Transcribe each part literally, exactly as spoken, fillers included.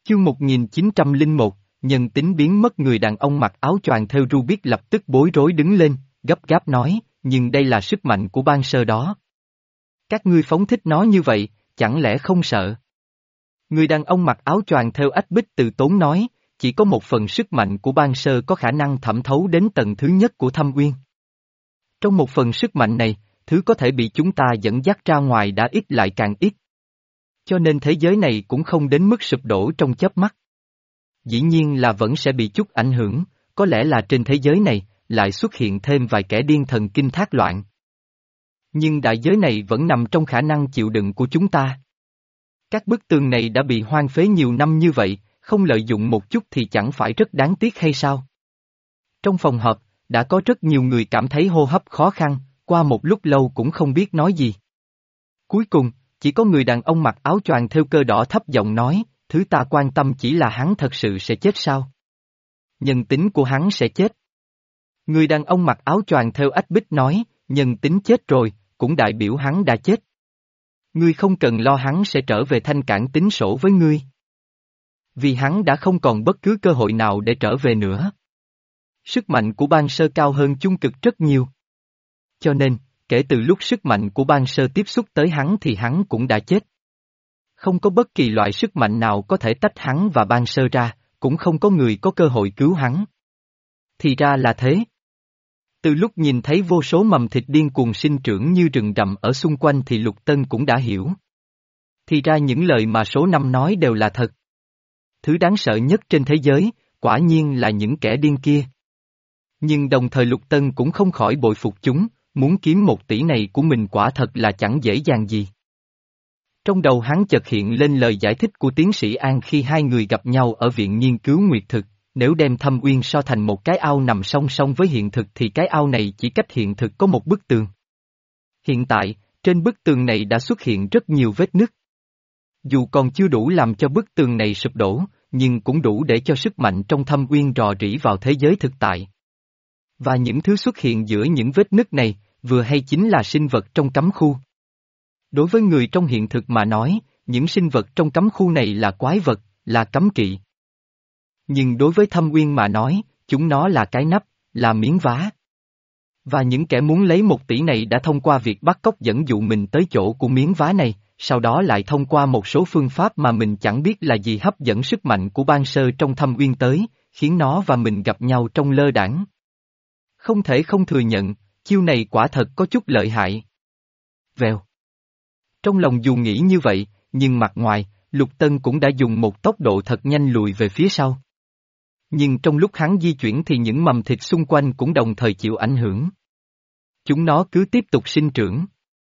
Chương một nghìn chín trăm lẻ một, nhân tính biến mất. Người đàn ông mặc áo choàng theo Rubik lập tức bối rối đứng lên, gấp gáp nói, nhưng đây là sức mạnh của ban sơ đó. Các ngươi phóng thích nó như vậy, chẳng lẽ không sợ? Người đàn ông mặc áo choàng theo Ách Bích từ tốn nói, chỉ có một phần sức mạnh của ban sơ có khả năng thẩm thấu đến tầng thứ nhất của thâm uyên. Trong một phần sức mạnh này, thứ có thể bị chúng ta dẫn dắt ra ngoài đã ít lại càng ít. Cho nên thế giới này cũng không đến mức sụp đổ trong chớp mắt. Dĩ nhiên là vẫn sẽ bị chút ảnh hưởng, có lẽ là trên thế giới này, lại xuất hiện thêm vài kẻ điên thần kinh thác loạn. Nhưng đại giới này vẫn nằm trong khả năng chịu đựng của chúng ta. Các bức tường này đã bị hoang phế nhiều năm như vậy, không lợi dụng một chút thì chẳng phải rất đáng tiếc hay sao? Trong phòng họp, đã có rất nhiều người cảm thấy hô hấp khó khăn, qua một lúc lâu cũng không biết nói gì. Cuối cùng, chỉ có người đàn ông mặc áo choàng theo Cơ Đỏ thấp giọng nói, thứ ta quan tâm chỉ là hắn thật sự sẽ chết sao? Nhân tính của hắn sẽ chết. Người đàn ông mặc áo choàng theo Ách Bích nói, nhân tính chết rồi, cũng đại biểu hắn đã chết. Ngươi không cần lo hắn sẽ trở về thanh cảng tính sổ với ngươi. Vì hắn đã không còn bất cứ cơ hội nào để trở về nữa. Sức mạnh của ban sơ cao hơn chung cực rất nhiều. Cho nên, kể từ lúc sức mạnh của ban sơ tiếp xúc tới hắn thì hắn cũng đã chết. Không có bất kỳ loại sức mạnh nào có thể tách hắn và ban sơ ra, cũng không có người có cơ hội cứu hắn. Thì ra là thế. Từ lúc nhìn thấy vô số mầm thịt điên cuồng sinh trưởng như rừng rậm ở xung quanh thì Lục Tân cũng đã hiểu. Thì ra những lời mà số năm nói đều là thật. Thứ đáng sợ nhất trên thế giới, quả nhiên là những kẻ điên kia. Nhưng đồng thời Lục Tân cũng không khỏi bội phục chúng, muốn kiếm một tỷ này của mình quả thật là chẳng dễ dàng gì. Trong đầu hắn chợt hiện lên lời giải thích của tiến sĩ An khi hai người gặp nhau ở viện nghiên cứu nguyệt thực, nếu đem thâm uyên so thành một cái ao nằm song song với hiện thực thì cái ao này chỉ cách hiện thực có một bức tường. Hiện tại, trên bức tường này đã xuất hiện rất nhiều vết nứt. Dù còn chưa đủ làm cho bức tường này sụp đổ, nhưng cũng đủ để cho sức mạnh trong thâm uyên rò rỉ vào thế giới thực tại. Và những thứ xuất hiện giữa những vết nứt này, vừa hay chính là sinh vật trong cấm khu. Đối với người trong hiện thực mà nói, những sinh vật trong cấm khu này là quái vật, là cấm kỵ. Nhưng đối với thâm uyên mà nói, chúng nó là cái nắp, là miếng vá. Và những kẻ muốn lấy một tỷ này đã thông qua việc bắt cóc dẫn dụ mình tới chỗ của miếng vá này, sau đó lại thông qua một số phương pháp mà mình chẳng biết là gì hấp dẫn sức mạnh của ban sơ trong thâm uyên tới, khiến nó và mình gặp nhau trong lơ đãng. Không thể không thừa nhận, chiêu này quả thật có chút lợi hại. Vèo. Trong lòng dù nghĩ như vậy, nhưng mặt ngoài, Lục Tân cũng đã dùng một tốc độ thật nhanh lùi về phía sau. Nhưng trong lúc hắn di chuyển thì những mầm thịt xung quanh cũng đồng thời chịu ảnh hưởng. Chúng nó cứ tiếp tục sinh trưởng.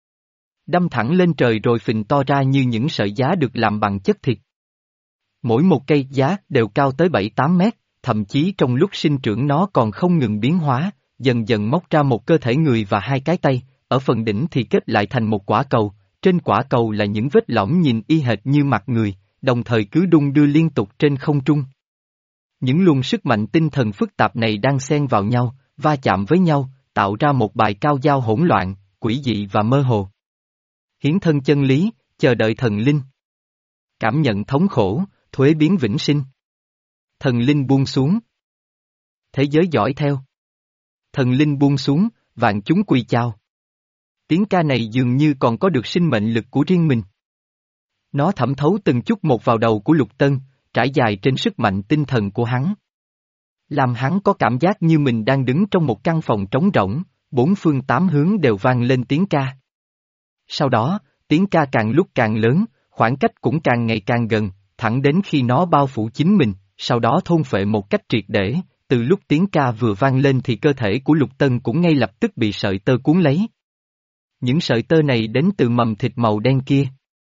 Đâm thẳng lên trời rồi phình to ra như những sợi giá được làm bằng chất thịt. Mỗi một cây giá đều cao tới bảy tám mét, thậm chí trong lúc sinh trưởng nó còn không ngừng biến hóa, dần dần móc ra một cơ thể người và hai cái tay, ở phần đỉnh thì kết lại thành một quả cầu, trên quả cầu là những vết lõm nhìn y hệt như mặt người, đồng thời cứ đung đưa liên tục trên không trung. Những luồng sức mạnh tinh thần phức tạp này đang xen vào nhau, va chạm với nhau, tạo ra một bài cao dao hỗn loạn, quỷ dị và mơ hồ. Hiến thân chân lý, chờ đợi thần linh. Cảm nhận thống khổ, thuế biến vĩnh sinh. Thần linh buông xuống. Thế giới dõi theo. Thần linh buông xuống, vạn chúng quy chào. Tiếng ca này dường như còn có được sinh mệnh lực của riêng mình. Nó thẩm thấu từng chút một vào đầu của Lục Tân, trải dài trên sức mạnh tinh thần của hắn. Làm hắn có cảm giác như mình đang đứng trong một căn phòng trống rỗng, bốn phương tám hướng đều vang lên tiếng ca. Sau đó, tiếng ca càng lúc càng lớn, khoảng cách cũng càng ngày càng gần, thẳng đến khi nó bao phủ chính mình, sau đó thôn phệ một cách triệt để, từ lúc tiếng ca vừa vang lên thì cơ thể của Lục Tân cũng ngay lập tức bị sợi tơ cuốn lấy. Những sợi tơ này đến từ mầm thịt màu đen kia.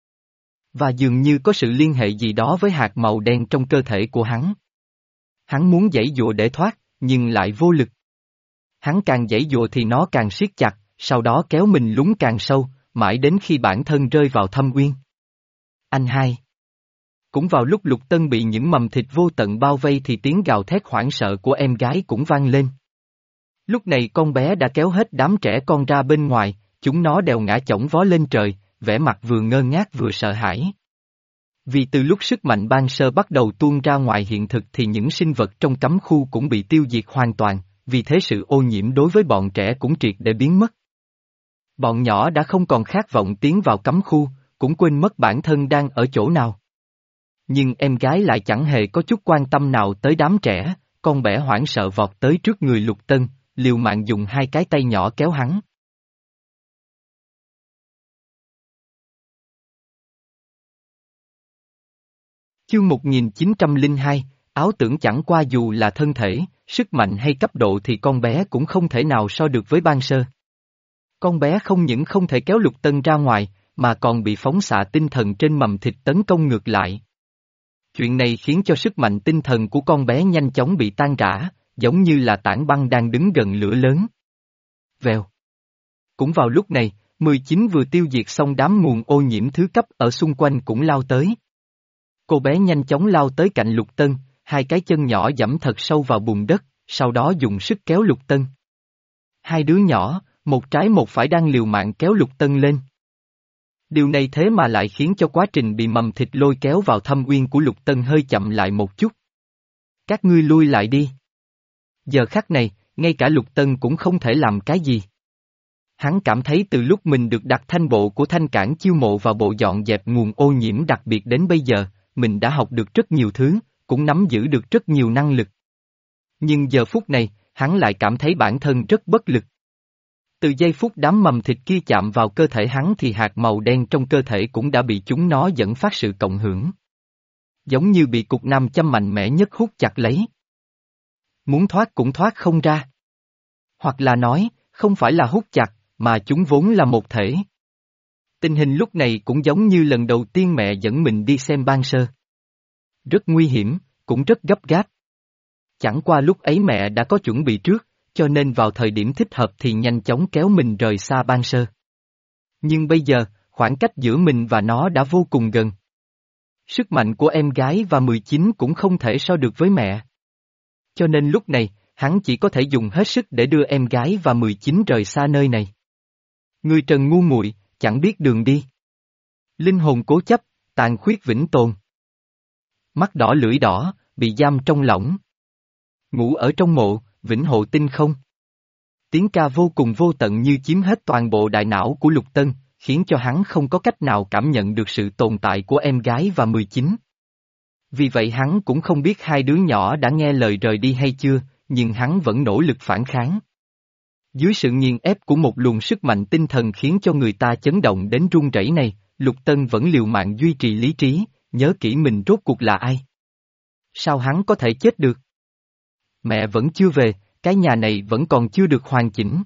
Và dường như có sự liên hệ gì đó với hạt màu đen trong cơ thể của hắn. Hắn muốn giãy giụa để thoát, nhưng lại vô lực. Hắn càng giãy giụa thì nó càng siết chặt, sau đó kéo mình lún càng sâu, mãi đến khi bản thân rơi vào thâm uyên. Anh hai. Cũng vào lúc Lục Tân bị những mầm thịt vô tận bao vây thì tiếng gào thét hoảng sợ của em gái cũng vang lên. Lúc này con bé đã kéo hết đám trẻ con ra bên ngoài, chúng nó đều ngã chổng vó lên trời, vẻ mặt vừa ngơ ngác vừa sợ hãi. Vì từ lúc sức mạnh ban sơ bắt đầu tuôn ra ngoài hiện thực thì những sinh vật trong cấm khu cũng bị tiêu diệt hoàn toàn, vì thế sự ô nhiễm đối với bọn trẻ cũng triệt để biến mất. Bọn nhỏ đã không còn khát vọng tiến vào cấm khu, cũng quên mất bản thân đang ở chỗ nào. Nhưng em gái lại chẳng hề có chút quan tâm nào tới đám trẻ, con bẻ hoảng sợ vọt tới trước người Lục Tân, liều mạng dùng hai cái tay nhỏ kéo hắn. Chương một nghìn chín trăm lẻ hai, áo tưởng chẳng qua dù là thân thể, sức mạnh hay cấp độ thì con bé cũng không thể nào so được với ban sơ. Con bé không những không thể kéo Lục Tân ra ngoài, mà còn bị phóng xạ tinh thần trên mầm thịt tấn công ngược lại. Chuyện này khiến cho sức mạnh tinh thần của con bé nhanh chóng bị tan rã, giống như là tảng băng đang đứng gần lửa lớn. Vèo. Cũng vào lúc này, mười chín vừa tiêu diệt xong đám nguồn ô nhiễm thứ cấp ở xung quanh cũng lao tới. Cô bé nhanh chóng lao tới cạnh Lục Tân, hai cái chân nhỏ giẫm thật sâu vào bùn đất, sau đó dùng sức kéo Lục Tân. Hai đứa nhỏ, một trái một phải đang liều mạng kéo Lục Tân lên. Điều này thế mà lại khiến cho quá trình bị mầm thịt lôi kéo vào thâm uyên của Lục Tân hơi chậm lại một chút. Các ngươi lui lại đi. Giờ khắc này, ngay cả Lục Tân cũng không thể làm cái gì. Hắn cảm thấy từ lúc mình được đặt thanh bộ của thanh cản chiêu mộ vào bộ dọn dẹp nguồn ô nhiễm đặc biệt đến bây giờ, mình đã học được rất nhiều thứ, cũng nắm giữ được rất nhiều năng lực. Nhưng giờ phút này, hắn lại cảm thấy bản thân rất bất lực. Từ giây phút đám mầm thịt kia chạm vào cơ thể hắn thì hạt màu đen trong cơ thể cũng đã bị chúng nó dẫn phát sự cộng hưởng. Giống như bị cục nam châm mạnh mẽ nhất hút chặt lấy. Muốn thoát cũng thoát không ra. Hoặc là nói, không phải là hút chặt, mà chúng vốn là một thể. Tình hình lúc này cũng giống như lần đầu tiên mẹ dẫn mình đi xem ban sơ. Rất nguy hiểm, cũng rất gấp gáp. Chẳng qua lúc ấy mẹ đã có chuẩn bị trước, cho nên vào thời điểm thích hợp thì nhanh chóng kéo mình rời xa ban sơ. Nhưng bây giờ, khoảng cách giữa mình và nó đã vô cùng gần. Sức mạnh của em gái và mười chín cũng không thể so được với mẹ. Cho nên lúc này, hắn chỉ có thể dùng hết sức để đưa em gái và mười chín rời xa nơi này. Người Trần ngu muội, chẳng biết đường đi. Linh hồn cố chấp, tàn khuyết vĩnh tồn. Mắt đỏ lưỡi đỏ, bị giam trong lỏng. Ngủ ở trong mộ, vĩnh hộ tinh không. Tiếng ca vô cùng vô tận như chiếm hết toàn bộ đại não của Lục Tân, khiến cho hắn không có cách nào cảm nhận được sự tồn tại của em gái và mười chín. Vì vậy hắn cũng không biết hai đứa nhỏ đã nghe lời rời đi hay chưa, nhưng hắn vẫn nỗ lực phản kháng. Dưới sự nghiền ép của một luồng sức mạnh tinh thần khiến cho người ta chấn động đến run rẩy này, Lục Tân vẫn liều mạng duy trì lý trí, nhớ kỹ mình rốt cuộc là ai. Sao hắn có thể chết được? Mẹ vẫn chưa về, cái nhà này vẫn còn chưa được hoàn chỉnh.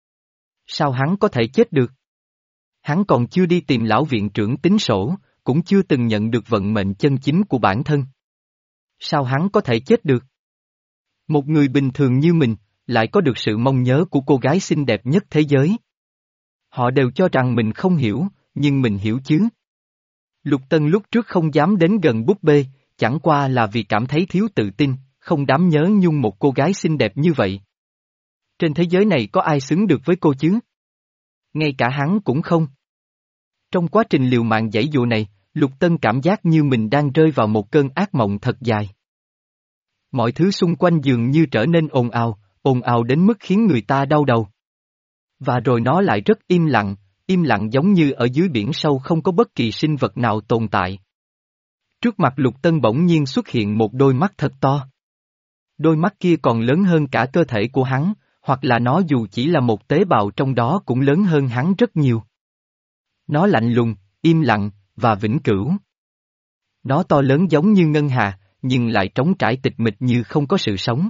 Sao hắn có thể chết được? Hắn còn chưa đi tìm lão viện trưởng tính sổ, cũng chưa từng nhận được vận mệnh chân chính của bản thân. Sao hắn có thể chết được? Một người bình thường như mình, lại có được sự mong nhớ của cô gái xinh đẹp nhất thế giới. Họ đều cho rằng mình không hiểu, nhưng mình hiểu chứ. Lục Tân lúc trước không dám đến gần búp bê, chẳng qua là vì cảm thấy thiếu tự tin, không dám nhớ nhung một cô gái xinh đẹp như vậy. Trên thế giới này có ai xứng được với cô chứ? Ngay cả hắn cũng không. Trong quá trình liều mạng giãy dụa này, Lục Tân cảm giác như mình đang rơi vào một cơn ác mộng thật dài. Mọi thứ xung quanh dường như trở nên ồn ào, ồn ào đến mức khiến người ta đau đầu. Và rồi nó lại rất im lặng, im lặng giống như ở dưới biển sâu không có bất kỳ sinh vật nào tồn tại. Trước mặt Lục Tân bỗng nhiên xuất hiện một đôi mắt thật to. Đôi mắt kia còn lớn hơn cả cơ thể của hắn, hoặc là nó dù chỉ là một tế bào trong đó cũng lớn hơn hắn rất nhiều. Nó lạnh lùng, im lặng, và vĩnh cửu. Nó to lớn giống như ngân hà, nhưng lại trống trải tịch mịch như không có sự sống.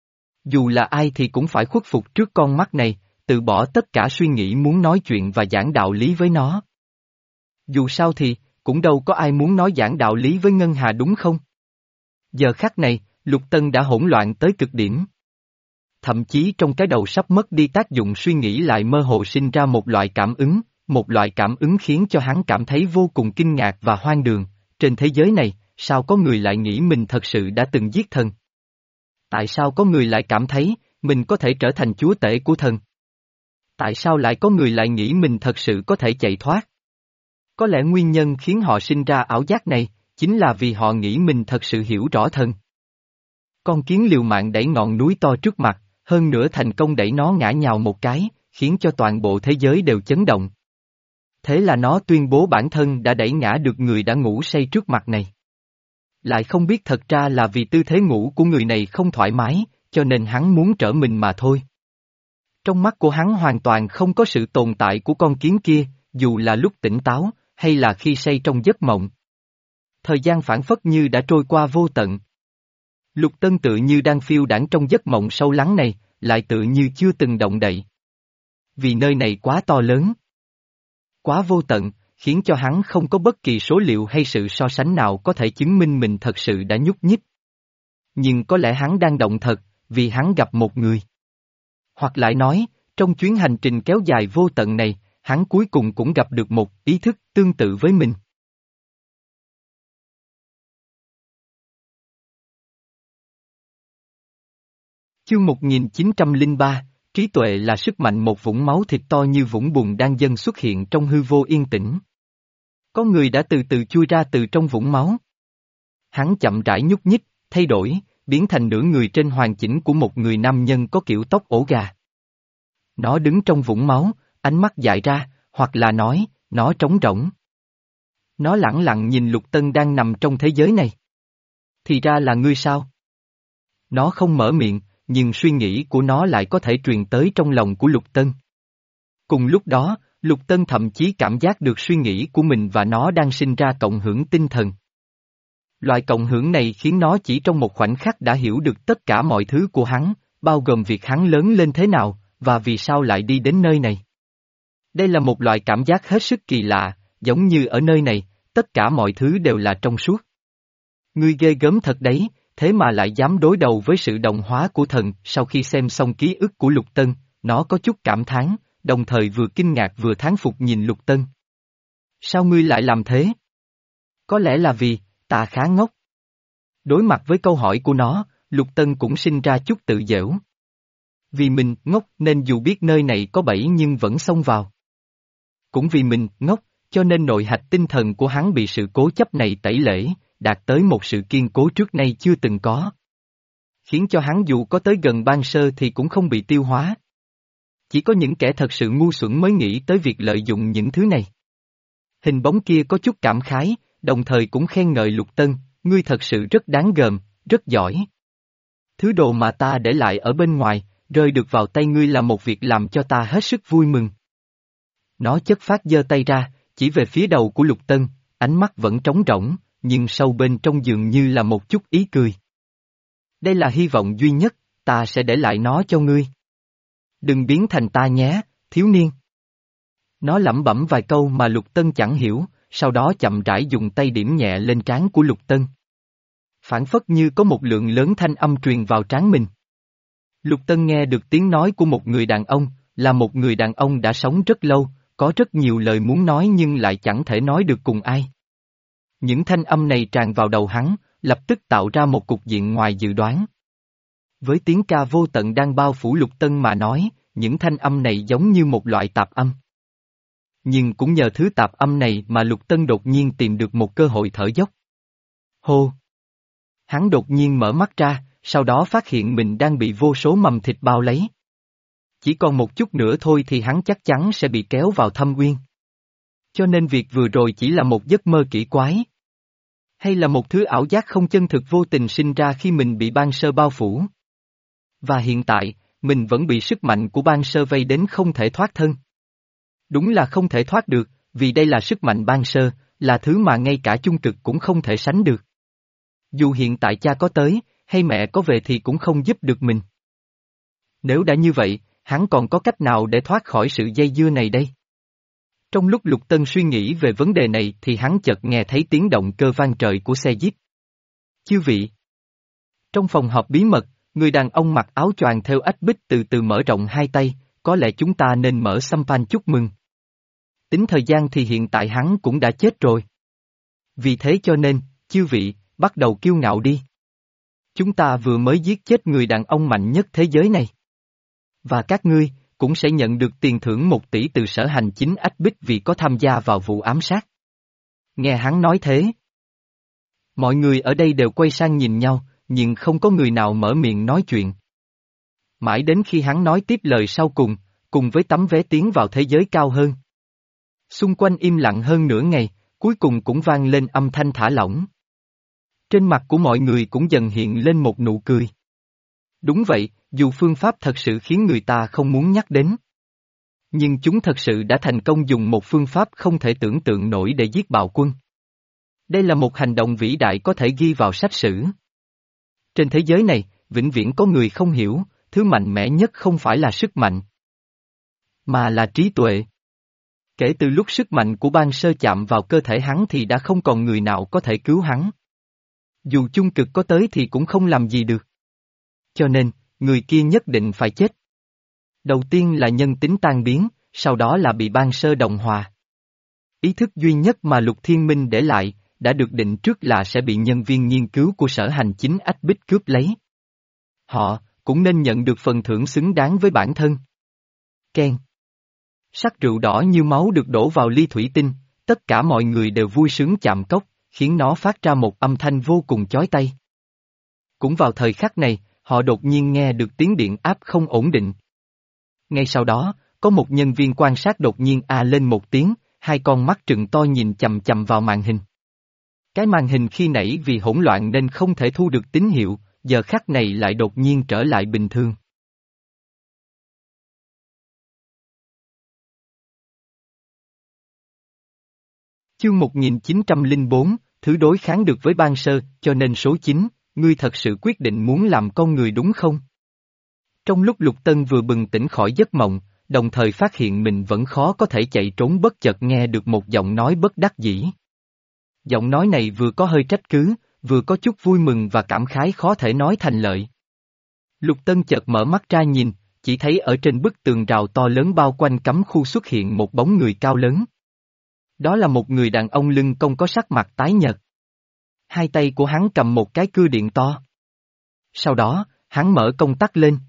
Dù là ai thì cũng phải khuất phục trước con mắt này, từ bỏ tất cả suy nghĩ muốn nói chuyện và giảng đạo lý với nó. Dù sao thì, cũng đâu có ai muốn nói giảng đạo lý với ngân hà đúng không? Giờ khắc này, Lục Tân đã hỗn loạn tới cực điểm. Thậm chí trong cái đầu sắp mất đi tác dụng suy nghĩ lại mơ hồ sinh ra một loại cảm ứng, một loại cảm ứng khiến cho hắn cảm thấy vô cùng kinh ngạc và hoang đường. Trên thế giới này, sao có người lại nghĩ mình thật sự đã từng giết thần? Tại sao có người lại cảm thấy, mình có thể trở thành chúa tể của thần? Tại sao lại có người lại nghĩ mình thật sự có thể chạy thoát? Có lẽ nguyên nhân khiến họ sinh ra ảo giác này, chính là vì họ nghĩ mình thật sự hiểu rõ thần. Con kiến liều mạng đẩy ngọn núi to trước mặt, hơn nữa thành công đẩy nó ngã nhào một cái, khiến cho toàn bộ thế giới đều chấn động. Thế là nó tuyên bố bản thân đã đẩy ngã được người đã ngủ say trước mặt này. Lại không biết thật ra là vì tư thế ngủ của người này không thoải mái, cho nên hắn muốn trở mình mà thôi. Trong mắt của hắn hoàn toàn không có sự tồn tại của con kiến kia, dù là lúc tỉnh táo, hay là khi say trong giấc mộng. Thời gian phảng phất như đã trôi qua vô tận. Lục Tân tự như đang phiêu đãng trong giấc mộng sâu lắng này, lại tự như chưa từng động đậy. Vì nơi này quá to lớn, quá vô tận, khiến cho hắn không có bất kỳ số liệu hay sự so sánh nào có thể chứng minh mình thật sự đã nhúc nhích. Nhưng có lẽ hắn đang động thật, vì hắn gặp một người. Hoặc lại nói, trong chuyến hành trình kéo dài vô tận này, hắn cuối cùng cũng gặp được một ý thức tương tự với mình. Chương một nghìn chín trăm lẻ ba, trí tuệ là sức mạnh. Một vũng máu thịt to như vũng bùn đang dần xuất hiện trong hư vô yên tĩnh. Có người đã từ từ chui ra từ trong vũng máu. Hắn chậm rãi nhúc nhích, thay đổi, biến thành nửa người trên hoàn chỉnh của một người nam nhân có kiểu tóc ổ gà. Nó đứng trong vũng máu, ánh mắt dại ra, hoặc là nói, nó trống rỗng. Nó lẳng lặng nhìn Lục Tân đang nằm trong thế giới này. Thì ra là ngươi sao? Nó không mở miệng, nhưng suy nghĩ của nó lại có thể truyền tới trong lòng của Lục Tân. Cùng lúc đó, Lục Tân thậm chí cảm giác được suy nghĩ của mình và nó đang sinh ra cộng hưởng tinh thần. Loại cộng hưởng này khiến nó chỉ trong một khoảnh khắc đã hiểu được tất cả mọi thứ của hắn, bao gồm việc hắn lớn lên thế nào, và vì sao lại đi đến nơi này. Đây là một loại cảm giác hết sức kỳ lạ, giống như ở nơi này, tất cả mọi thứ đều là trong suốt. Ngươi ghê gớm thật đấy, thế mà lại dám đối đầu với sự đồng hóa của thần. Sau khi xem xong ký ức của Lục Tân, nó có chút cảm thán, đồng thời vừa kinh ngạc vừa thán phục nhìn Lục Tân. Sao ngươi lại làm thế? Có lẽ là vì, ta khá ngốc. Đối mặt với câu hỏi của nó, Lục Tân cũng sinh ra chút tự giễu. Vì mình ngốc nên dù biết nơi này có bẫy nhưng vẫn xông vào. Cũng vì mình ngốc, cho nên nội hạch tinh thần của hắn bị sự cố chấp này tẩy lễ, đạt tới một sự kiên cố trước nay chưa từng có. Khiến cho hắn dù có tới gần ban sơ thì cũng không bị tiêu hóa. Chỉ có những kẻ thật sự ngu xuẩn mới nghĩ tới việc lợi dụng những thứ này. Hình bóng kia có chút cảm khái, đồng thời cũng khen ngợi Lục Tân, ngươi thật sự rất đáng gờm, rất giỏi. Thứ đồ mà ta để lại ở bên ngoài, rơi được vào tay ngươi là một việc làm cho ta hết sức vui mừng. Nó chất phát giơ tay ra, chỉ về phía đầu của Lục Tân, ánh mắt vẫn trống rỗng, nhưng sâu bên trong dường như là một chút ý cười. Đây là hy vọng duy nhất, ta sẽ để lại nó cho ngươi. Đừng biến thành ta nhé, thiếu niên. Nó lẩm bẩm vài câu mà Lục Tân chẳng hiểu, sau đó chậm rãi dùng tay điểm nhẹ lên trán của Lục Tân. Phản phất như có một lượng lớn thanh âm truyền vào trán mình. Lục Tân nghe được tiếng nói của một người đàn ông, là một người đàn ông đã sống rất lâu, có rất nhiều lời muốn nói nhưng lại chẳng thể nói được cùng ai. Những thanh âm này tràn vào đầu hắn, lập tức tạo ra một cục diện ngoài dự đoán. Với tiếng ca vô tận đang bao phủ Lục Tân mà nói, những thanh âm này giống như một loại tạp âm. Nhưng cũng nhờ thứ tạp âm này mà Lục Tân đột nhiên tìm được một cơ hội thở dốc. Hô! Hắn đột nhiên mở mắt ra, sau đó phát hiện mình đang bị vô số mầm thịt bao lấy. Chỉ còn một chút nữa thôi thì hắn chắc chắn sẽ bị kéo vào thâm uyên. Cho nên việc vừa rồi chỉ là một giấc mơ kỳ quái. Hay là một thứ ảo giác không chân thực vô tình sinh ra khi mình bị ban sơ bao phủ. Và hiện tại, mình vẫn bị sức mạnh của ban sơ vây đến không thể thoát thân. Đúng là không thể thoát được, vì đây là sức mạnh ban sơ, là thứ mà ngay cả chung cực cũng không thể sánh được. Dù hiện tại cha có tới, hay mẹ có về thì cũng không giúp được mình. Nếu đã như vậy, hắn còn có cách nào để thoát khỏi sự dây dưa này đây? Trong lúc Lục Tân suy nghĩ về vấn đề này thì hắn chợt nghe thấy tiếng động cơ vang trời của xe jeep. Chư vị! Trong phòng họp bí mật, người đàn ông mặc áo choàng theo ách bích từ từ mở rộng hai tay, có lẽ chúng ta nên mở champagne chúc mừng. Tính thời gian thì hiện tại hắn cũng đã chết rồi. Vì thế cho nên, chư vị, bắt đầu kiêu ngạo đi. Chúng ta vừa mới giết chết người đàn ông mạnh nhất thế giới này. Và các ngươi, cũng sẽ nhận được tiền thưởng một tỷ từ sở hành chính ách bích vì có tham gia vào vụ ám sát. Nghe hắn nói thế. Mọi người ở đây đều quay sang nhìn nhau, nhưng không có người nào mở miệng nói chuyện. Mãi đến khi hắn nói tiếp lời sau cùng, cùng với tấm vé tiến vào thế giới cao hơn. Xung quanh im lặng hơn nửa ngày, cuối cùng cũng vang lên âm thanh thả lỏng. Trên mặt của mọi người cũng dần hiện lên một nụ cười. Đúng vậy, dù phương pháp thật sự khiến người ta không muốn nhắc đến. Nhưng chúng thật sự đã thành công dùng một phương pháp không thể tưởng tượng nổi để giết bạo quân. Đây là một hành động vĩ đại có thể ghi vào sách sử. Trên thế giới này, vĩnh viễn có người không hiểu, thứ mạnh mẽ nhất không phải là sức mạnh, mà là trí tuệ. Kể từ lúc sức mạnh của ban sơ chạm vào cơ thể hắn thì đã không còn người nào có thể cứu hắn. Dù chung cực có tới thì cũng không làm gì được. Cho nên, người kia nhất định phải chết. Đầu tiên là nhân tính tan biến, sau đó là bị ban sơ đồng hòa. Ý thức duy nhất mà Lục Thiên Minh để lại, đã được định trước là sẽ bị nhân viên nghiên cứu của sở hành chính ách bích cướp lấy. Họ, cũng nên nhận được phần thưởng xứng đáng với bản thân. Ken. Sắc rượu đỏ như máu được đổ vào ly thủy tinh, tất cả mọi người đều vui sướng chạm cốc, khiến nó phát ra một âm thanh vô cùng chói tai. Cũng vào thời khắc này, họ đột nhiên nghe được tiếng điện áp không ổn định. Ngay sau đó, có một nhân viên quan sát đột nhiên a lên một tiếng, hai con mắt trừng to nhìn chầm chầm vào màn hình. Cái màn hình khi nãy vì hỗn loạn nên không thể thu được tín hiệu, giờ khắc này lại đột nhiên trở lại bình thường. Chương một nghìn chín trăm lẻ bốn, thứ đối kháng được với ban sơ, cho nên số chín, ngươi thật sự quyết định muốn làm con người đúng không? Trong lúc Lục Tân vừa bừng tỉnh khỏi giấc mộng, đồng thời phát hiện mình vẫn khó có thể chạy trốn bất chợt nghe được một giọng nói bất đắc dĩ. Giọng nói này vừa có hơi trách cứ, vừa có chút vui mừng và cảm khái khó thể nói thành lời. Lục Tân chợt mở mắt ra nhìn, chỉ thấy ở trên bức tường rào to lớn bao quanh cấm khu xuất hiện một bóng người cao lớn. Đó là một người đàn ông lưng cong có sắc mặt tái nhợt. Hai tay của hắn cầm một cái cưa điện to. Sau đó, hắn mở công tắc lên.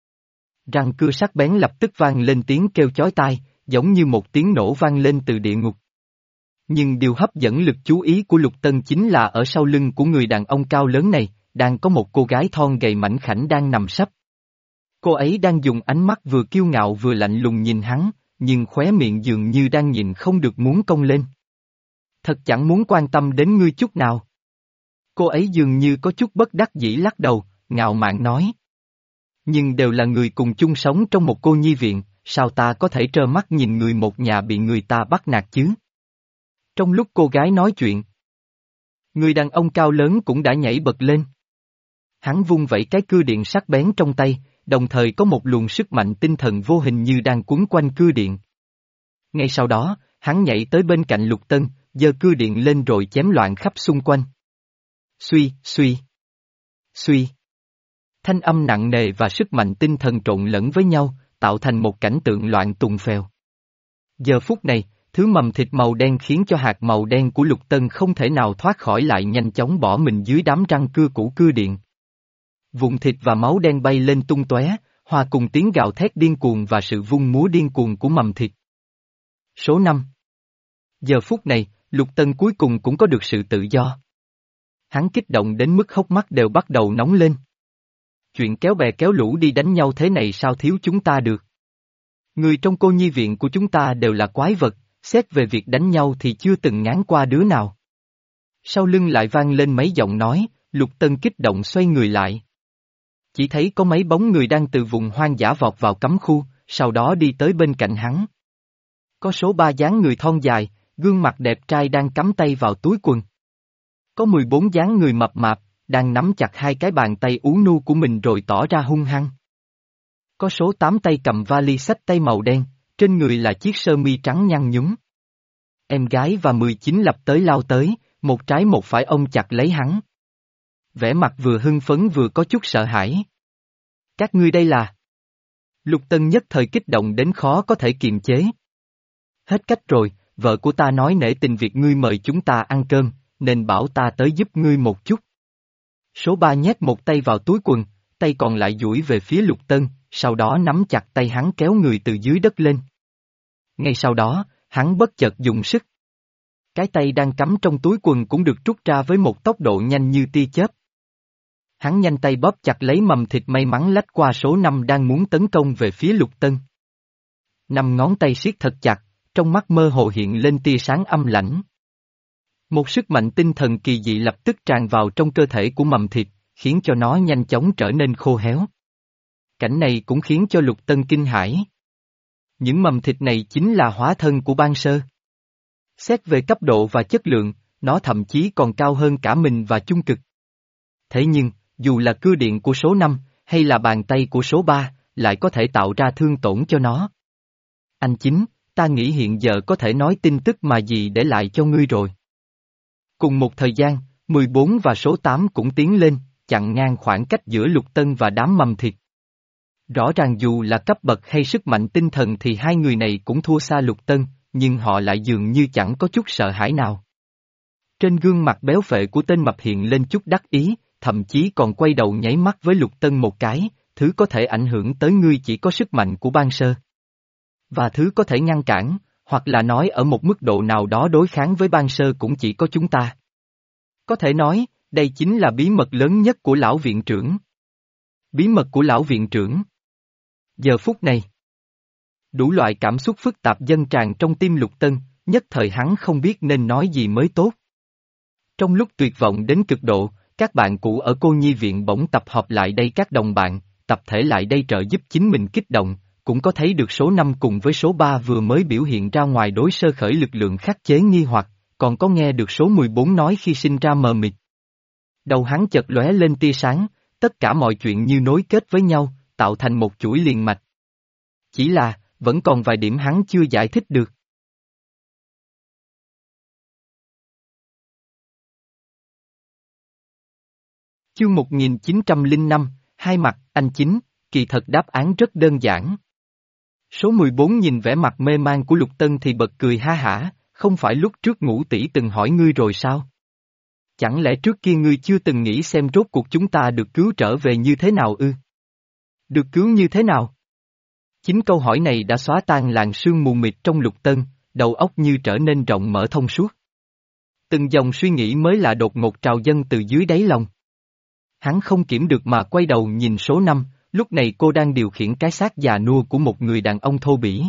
Răng cưa sắc bén lập tức vang lên tiếng kêu chói tai, giống như một tiếng nổ vang lên từ địa ngục. Nhưng điều hấp dẫn lực chú ý của Lục Tân chính là ở sau lưng của người đàn ông cao lớn này, đang có một cô gái thon gầy mảnh khảnh đang nằm sấp. Cô ấy đang dùng ánh mắt vừa kiêu ngạo vừa lạnh lùng nhìn hắn, nhưng khóe miệng dường như đang nhìn không được muốn cong lên. Thật chẳng muốn quan tâm đến ngươi chút nào. Cô ấy dường như có chút bất đắc dĩ lắc đầu, ngạo mạn nói. Nhưng đều là người cùng chung sống trong một cô nhi viện, sao ta có thể trơ mắt nhìn người một nhà bị người ta bắt nạt chứ? Trong lúc cô gái nói chuyện, người đàn ông cao lớn cũng đã nhảy bật lên. Hắn vung vẩy cái cưa điện sắc bén trong tay, đồng thời có một luồng sức mạnh tinh thần vô hình như đang quấn quanh cưa điện. Ngay sau đó, hắn nhảy tới bên cạnh Lục Tân, giơ cưa điện lên rồi chém loạn khắp xung quanh. Suy, suy, suy. Thanh âm nặng nề và sức mạnh tinh thần trộn lẫn với nhau, tạo thành một cảnh tượng loạn tùng phèo. Giờ phút này, thứ mầm thịt màu đen khiến cho hạt màu đen của Lục Tân không thể nào thoát khỏi lại nhanh chóng bỏ mình dưới đám răng cưa cũ cưa điện. Vụn thịt và máu đen bay lên tung tóe, hòa cùng tiếng gào thét điên cuồng và sự vung múa điên cuồng của mầm thịt. Số năm. Giờ phút này, Lục Tân cuối cùng cũng có được sự tự do. Hắn kích động đến mức hốc mắt đều bắt đầu nóng lên. Chuyện kéo bè kéo lũ đi đánh nhau thế này sao thiếu chúng ta được? Người trong cô nhi viện của chúng ta đều là quái vật, xét về việc đánh nhau thì chưa từng ngán qua đứa nào. Sau lưng lại vang lên mấy giọng nói, Lục Tân kích động xoay người lại. Chỉ thấy có mấy bóng người đang từ vùng hoang dã vọt vào cấm khu, sau đó đi tới bên cạnh hắn. Có số ba dáng người thon dài, gương mặt đẹp trai đang cắm tay vào túi quần. Có mười bốn dáng người mập mạp, đang nắm chặt hai cái bàn tay ú nu của mình rồi tỏ ra hung hăng. Có số tám tay cầm vali xách tay màu đen, trên người là chiếc sơ mi trắng nhăn nhúm. Em gái và mười chín lập tới lao tới, một trái một phải ôm chặt lấy hắn. Vẻ mặt vừa hưng phấn vừa có chút sợ hãi. Các ngươi đây là... Lục Tân nhất thời kích động đến khó có thể kiềm chế. Hết cách rồi, vợ của ta nói nể tình việc ngươi mời chúng ta ăn cơm, nên bảo ta tới giúp ngươi một chút. Số ba nhét một tay vào túi quần, tay còn lại duỗi về phía Lục Tân, sau đó nắm chặt tay hắn kéo người từ dưới đất lên. Ngay sau đó, hắn bất chợt dùng sức. cái tay đang cắm trong túi quần cũng được rút ra với một tốc độ nhanh như tia chớp. Hắn nhanh tay bóp chặt lấy mầm thịt may mắn lách qua số năm đang muốn tấn công về phía Lục Tân. Năm ngón tay siết thật chặt, trong mắt mơ hồ hiện lên tia sáng âm lãnh. Một sức mạnh tinh thần kỳ dị lập tức tràn vào trong cơ thể của mầm thịt, khiến cho nó nhanh chóng trở nên khô héo. Cảnh này cũng khiến cho Lục Tân kinh hãi. Những mầm thịt này chính là hóa thân của Ban Sơ. Xét về cấp độ và chất lượng, nó thậm chí còn cao hơn cả mình và chung cực. Thế nhưng, dù là cưa điện của số năm, hay là bàn tay của số ba, lại có thể tạo ra thương tổn cho nó. Anh Chính, ta nghĩ hiện giờ có thể nói tin tức mà gì để lại cho ngươi rồi. Cùng một thời gian, mười bốn và số tám cũng tiến lên, chặn ngang khoảng cách giữa Lục Tân và đám mầm thịt. Rõ ràng dù là cấp bậc hay sức mạnh tinh thần thì hai người này cũng thua xa Lục Tân, nhưng họ lại dường như chẳng có chút sợ hãi nào. Trên gương mặt béo phệ của tên mập hiện lên chút đắc ý, thậm chí còn quay đầu nháy mắt với Lục Tân một cái, thứ có thể ảnh hưởng tới ngươi chỉ có sức mạnh của Ban Sơ. Và thứ có thể ngăn cản, hoặc là nói ở một mức độ nào đó đối kháng với Ban Sơ cũng chỉ có chúng ta. Có thể nói, đây chính là bí mật lớn nhất của lão viện trưởng. Bí mật của lão viện trưởng. Giờ phút này, đủ loại cảm xúc phức tạp dâng tràn trong tim Lục Tân, nhất thời hắn không biết nên nói gì mới tốt. Trong lúc tuyệt vọng đến cực độ, các bạn cũ ở cô nhi viện bỗng tập hợp lại đây, các đồng bạn, tập thể lại đây trợ giúp chính mình kích động, cũng có thấy được số năm cùng với số ba vừa mới biểu hiện ra ngoài đối sơ khởi lực lượng khắc chế nghi hoặc, còn có nghe được số mười bốn nói khi sinh ra mờ mịt. Đầu hắn chợt lóe lên tia sáng, tất cả mọi chuyện như nối kết với nhau, tạo thành một chuỗi liền mạch. Chỉ là, vẫn còn vài điểm hắn chưa giải thích được. Chương một nghìn chín trăm lẻ năm, hai mặt, anh Chính, kỳ thật đáp án rất đơn giản. Số mười bốn nhìn vẻ mặt mê man của Lục Tân thì bật cười ha hả, không phải lúc trước Ngũ tỷ từng hỏi ngươi rồi sao? Chẳng lẽ trước kia ngươi chưa từng nghĩ xem rốt cuộc chúng ta được cứu trở về như thế nào ư? Được cứu như thế nào? Chính câu hỏi này đã xóa tan làn sương mù mịt trong Lục Tân, đầu óc như trở nên rộng mở thông suốt. Từng dòng suy nghĩ mới lạ đột ngột trào dâng từ dưới đáy lòng. Hắn không kiểm được mà quay đầu nhìn số năm, lúc này cô đang điều khiển cái xác già nua của một người đàn ông thô bỉ.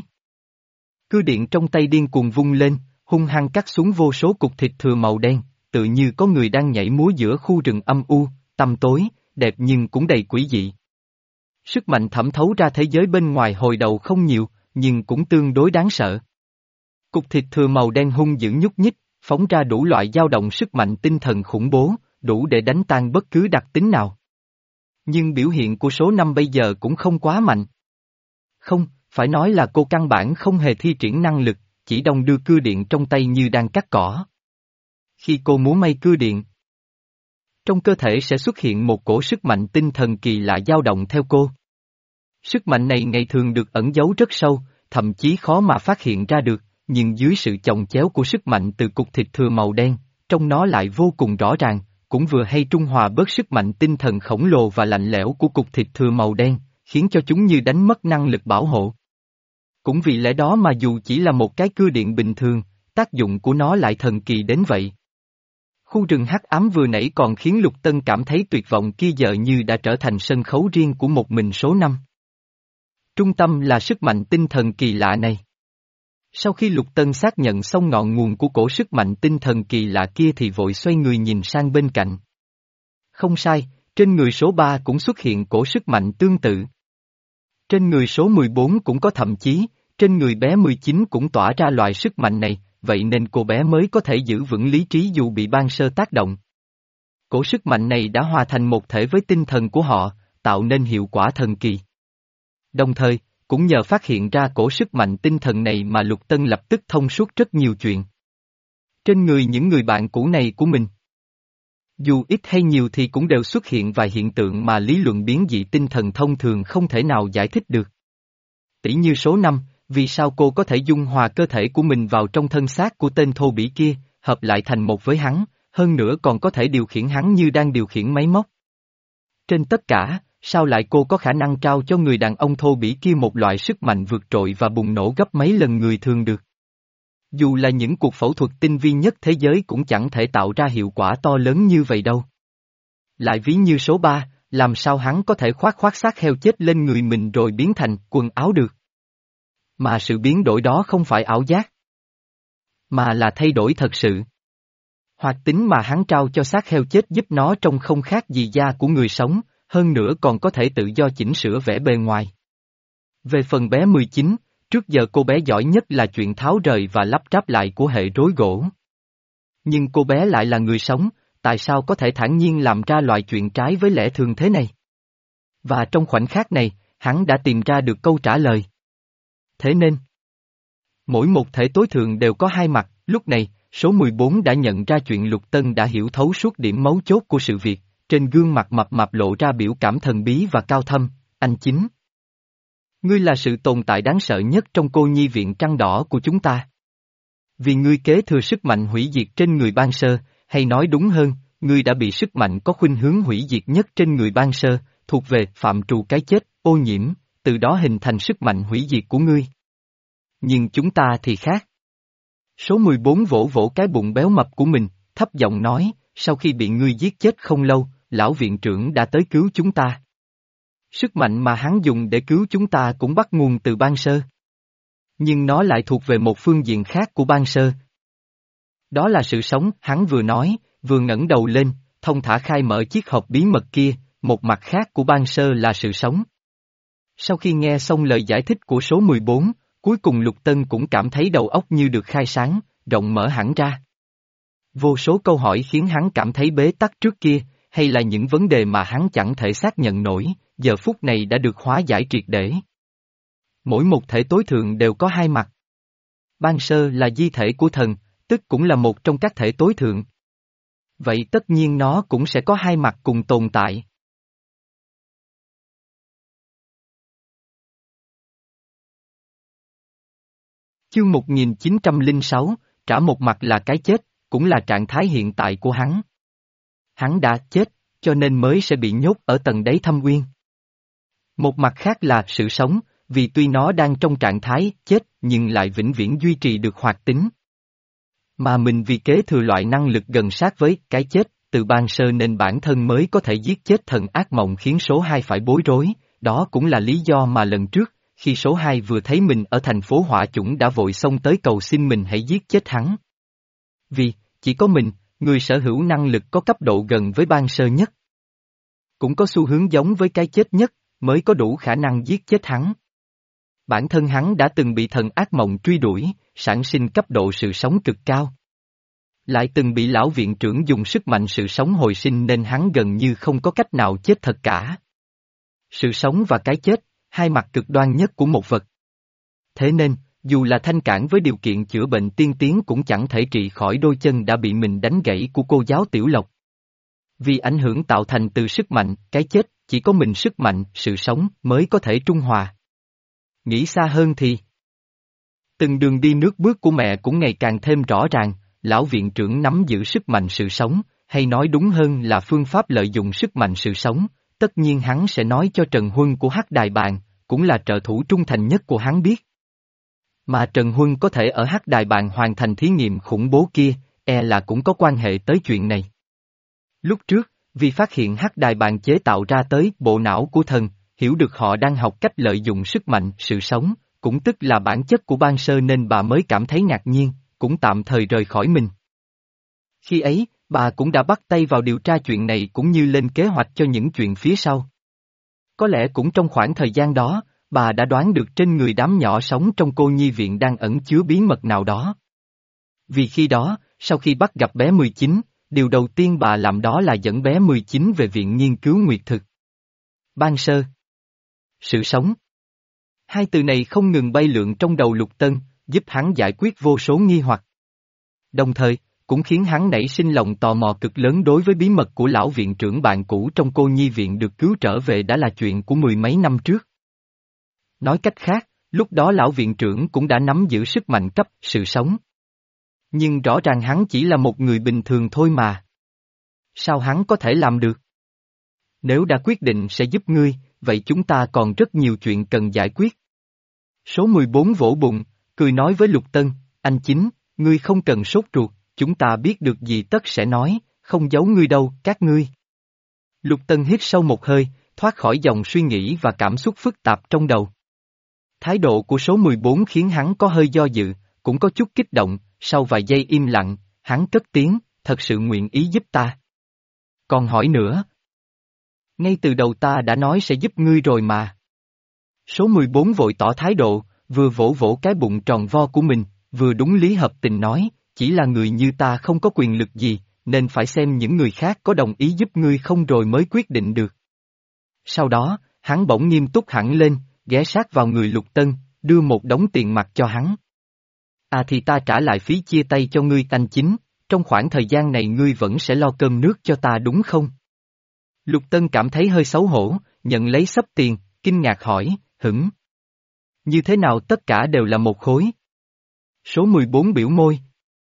Cưa điện trong tay điên cuồng vung lên, hung hăng cắt xuống vô số cục thịt thừa màu đen, tự như có người đang nhảy múa giữa khu rừng âm u, tăm tối, đẹp nhưng cũng đầy quỷ dị. Sức mạnh thẩm thấu ra thế giới bên ngoài hồi đầu không nhiều, nhưng cũng tương đối đáng sợ. Cục thịt thừa màu đen hung dữ nhúc nhích, phóng ra đủ loại dao động sức mạnh tinh thần khủng bố, đủ để đánh tan bất cứ đặc tính nào. Nhưng biểu hiện của số năm bây giờ cũng không quá mạnh. Không, phải nói là cô căn bản không hề thi triển năng lực, chỉ đong đưa cưa điện trong tay như đang cắt cỏ. Khi cô múa may cưa điện, trong cơ thể sẽ xuất hiện một cổ sức mạnh tinh thần kỳ lạ dao động theo cô. Sức mạnh này ngày thường được ẩn giấu rất sâu, thậm chí khó mà phát hiện ra được, nhưng dưới sự chồng chéo của sức mạnh từ cục thịt thừa màu đen, trong nó lại vô cùng rõ ràng, cũng vừa hay trung hòa bớt sức mạnh tinh thần khổng lồ và lạnh lẽo của cục thịt thừa màu đen, khiến cho chúng như đánh mất năng lực bảo hộ. Cũng vì lẽ đó mà dù chỉ là một cái cưa điện bình thường, tác dụng của nó lại thần kỳ đến vậy. Khu rừng hắc ám vừa nãy còn khiến Lục Tân cảm thấy tuyệt vọng kia giờ như đã trở thành sân khấu riêng của một mình số năm. Trung tâm là sức mạnh tinh thần kỳ lạ này. Sau khi Lục Tân xác nhận xong ngọn nguồn của cổ sức mạnh tinh thần kỳ lạ kia thì vội xoay người nhìn sang bên cạnh. Không sai, trên người số ba cũng xuất hiện cổ sức mạnh tương tự. Trên người số mười bốn cũng có, thậm chí, trên người bé mười chín cũng tỏa ra loại sức mạnh này, vậy nên cô bé mới có thể giữ vững lý trí dù bị ban sơ tác động. Cổ sức mạnh này đã hòa thành một thể với tinh thần của họ, tạo nên hiệu quả thần kỳ. Đồng thời, cũng nhờ phát hiện ra cổ sức mạnh tinh thần này mà Lục Tân lập tức thông suốt rất nhiều chuyện. Trên người những người bạn cũ này của mình, dù ít hay nhiều thì cũng đều xuất hiện vài hiện tượng mà lý luận biến dị tinh thần thông thường không thể nào giải thích được. Tỷ như số năm, vì sao cô có thể dung hòa cơ thể của mình vào trong thân xác của tên thô bỉ kia, hợp lại thành một với hắn, hơn nữa còn có thể điều khiển hắn như đang điều khiển máy móc. Trên tất cả, sao lại cô có khả năng trao cho người đàn ông thô bỉ kia một loại sức mạnh vượt trội và bùng nổ gấp mấy lần người thường được? Dù là những cuộc phẫu thuật tinh vi nhất thế giới cũng chẳng thể tạo ra hiệu quả to lớn như vậy đâu. Lại ví như số ba, làm sao hắn có thể khoác khoác xác heo chết lên người mình rồi biến thành quần áo được. Mà sự biến đổi đó không phải ảo giác, mà là thay đổi thật sự. Hoạt tính mà hắn trao cho xác heo chết giúp nó trông không khác gì da của người sống, hơn nữa còn có thể tự do chỉnh sửa vẻ bề ngoài. Về phần bé mười chín, trước giờ cô bé giỏi nhất là chuyện tháo rời và lắp ráp lại của hệ rối gỗ. Nhưng cô bé lại là người sống, tại sao có thể thản nhiên làm ra loại chuyện trái với lẽ thường thế này? Và trong khoảnh khắc này, hắn đã tìm ra được câu trả lời. Thế nên, mỗi một thể tối thượng đều có hai mặt, lúc này, số mười bốn đã nhận ra chuyện Lục Tân đã hiểu thấu suốt điểm mấu chốt của sự việc, trên gương mặt mập mạp lộ ra biểu cảm thần bí và cao thâm, anh Chính. Ngươi là sự tồn tại đáng sợ nhất trong cô nhi viện trăng đỏ của chúng ta. Vì ngươi kế thừa sức mạnh hủy diệt trên người Ban Sơ, hay nói đúng hơn, ngươi đã bị sức mạnh có khuynh hướng hủy diệt nhất trên người Ban Sơ, thuộc về phạm trù cái chết, ô nhiễm, từ đó hình thành sức mạnh hủy diệt của ngươi. Nhưng chúng ta thì khác. Số mười bốn vỗ vỗ cái bụng béo mập của mình, thấp giọng nói, sau khi bị ngươi giết chết không lâu, lão viện trưởng đã tới cứu chúng ta. Sức mạnh mà hắn dùng để cứu chúng ta cũng bắt nguồn từ Ban Sơ. Nhưng nó lại thuộc về một phương diện khác của Ban Sơ. Đó là sự sống, hắn vừa nói, vừa ngẩng đầu lên, thông thả khai mở chiếc hộp bí mật kia, một mặt khác của Ban Sơ là sự sống. Sau khi nghe xong lời giải thích của số mười bốn, cuối cùng Lục Tân cũng cảm thấy đầu óc như được khai sáng, rộng mở hẳn ra. Vô số câu hỏi khiến hắn cảm thấy bế tắc trước kia, hay là những vấn đề mà hắn chẳng thể xác nhận nổi, giờ phút này đã được hóa giải triệt để. Mỗi một thể tối thượng đều có hai mặt. Ban Sơ là di thể của thần, tức cũng là một trong các thể tối thượng. Vậy tất nhiên nó cũng sẽ có hai mặt cùng tồn tại. Chương một nghìn chín trăm lẻ sáu, trả một mặt là cái chết, cũng là trạng thái hiện tại của hắn. Hắn đã chết, cho nên mới sẽ bị nhốt ở tầng đáy thâm uyên. Một mặt khác là sự sống, vì tuy nó đang trong trạng thái chết nhưng lại vĩnh viễn duy trì được hoạt tính. Mà mình vì kế thừa loại năng lực gần sát với cái chết, từ Ban Sơ nên bản thân mới có thể giết chết thần ác mộng khiến số hai phải bối rối, đó cũng là lý do mà lần trước, khi số hai vừa thấy mình ở thành phố Hỏa Chủng đã vội xông tới cầu xin mình hãy giết chết hắn. Vì, chỉ có mình, người sở hữu năng lực có cấp độ gần với Ban Sơ nhất. Cũng có xu hướng giống với cái chết nhất, mới có đủ khả năng giết chết hắn. Bản thân hắn đã từng bị thần ác mộng truy đuổi, sản sinh cấp độ sự sống cực cao. Lại từng bị lão viện trưởng dùng sức mạnh sự sống hồi sinh nên hắn gần như không có cách nào chết thật cả. Sự sống và cái chết, hai mặt cực đoan nhất của một vật. Thế nên, dù là thanh cản với điều kiện chữa bệnh tiên tiến cũng chẳng thể trị khỏi đôi chân đã bị mình đánh gãy của cô giáo Tiểu Lộc. Vì ảnh hưởng tạo thành từ sức mạnh, cái chết, chỉ có mình sức mạnh, sự sống mới có thể trung hòa. Nghĩ xa hơn thì từng đường đi nước bước của mẹ cũng ngày càng thêm rõ ràng, lão viện trưởng nắm giữ sức mạnh sự sống, hay nói đúng hơn là phương pháp lợi dụng sức mạnh sự sống, tất nhiên hắn sẽ nói cho Trần Huân của Hắc Đài Bàn, cũng là trợ thủ trung thành nhất của hắn biết. Mà Trần Huân có thể ở Hắc Đài Bàn hoàn thành thí nghiệm khủng bố kia, e là cũng có quan hệ tới chuyện này. Lúc trước, vì phát hiện Hắc Đài Bàn chế tạo ra tới bộ não của thần, hiểu được họ đang học cách lợi dụng sức mạnh sự sống, cũng tức là bản chất của Ban Sơ nên bà mới cảm thấy ngạc nhiên, cũng tạm thời rời khỏi mình. Khi ấy, bà cũng đã bắt tay vào điều tra chuyện này cũng như lên kế hoạch cho những chuyện phía sau. Có lẽ cũng trong khoảng thời gian đó, bà đã đoán được trên người đám nhỏ sống trong cô nhi viện đang ẩn chứa bí mật nào đó. Vì khi đó, sau khi bắt gặp bé mười chín, điều đầu tiên bà làm đó là dẫn bé mười chín về viện nghiên cứu nguyệt thực. Ban Sơ. Sự sống. Hai từ này không ngừng bay lượn trong đầu Lục Tân, giúp hắn giải quyết vô số nghi hoặc. Đồng thời, cũng khiến hắn nảy sinh lòng tò mò cực lớn đối với bí mật của lão viện trưởng bạn cũ trong cô nhi viện được cứu trở về đã là chuyện của mười mấy năm trước. Nói cách khác, lúc đó lão viện trưởng cũng đã nắm giữ sức mạnh cấp sự sống. Nhưng rõ ràng hắn chỉ là một người bình thường thôi mà. Sao hắn có thể làm được? Nếu đã quyết định sẽ giúp ngươi, vậy chúng ta còn rất nhiều chuyện cần giải quyết. Số mười bốn vỗ bụng, cười nói với Lục Tân, anh Chính, ngươi không cần sốt ruột, chúng ta biết được gì tất sẽ nói, không giấu ngươi đâu, các ngươi. Lục Tân hít sâu một hơi, thoát khỏi dòng suy nghĩ và cảm xúc phức tạp trong đầu. Thái độ của số mười bốn khiến hắn có hơi do dự, cũng có chút kích động, sau vài giây im lặng, hắn cất tiếng, thật sự nguyện ý giúp ta. Còn hỏi nữa. Ngay từ đầu ta đã nói sẽ giúp ngươi rồi mà. Số mười bốn vội tỏ thái độ, vừa vỗ vỗ cái bụng tròn vo của mình, vừa đúng lý hợp tình nói, chỉ là người như ta không có quyền lực gì, nên phải xem những người khác có đồng ý giúp ngươi không rồi mới quyết định được. Sau đó, hắn bỗng nghiêm túc hẳn lên, ghé sát vào người Lục Tân, đưa một đống tiền mặt cho hắn. À thì ta trả lại phí chia tay cho ngươi anh chính, trong khoảng thời gian này ngươi vẫn sẽ lo cơm nước cho ta đúng không? Lục Tân cảm thấy hơi xấu hổ, nhận lấy xấp tiền, kinh ngạc hỏi, hửng. Như thế nào tất cả đều là một khối? Số mười bốn biểu môi.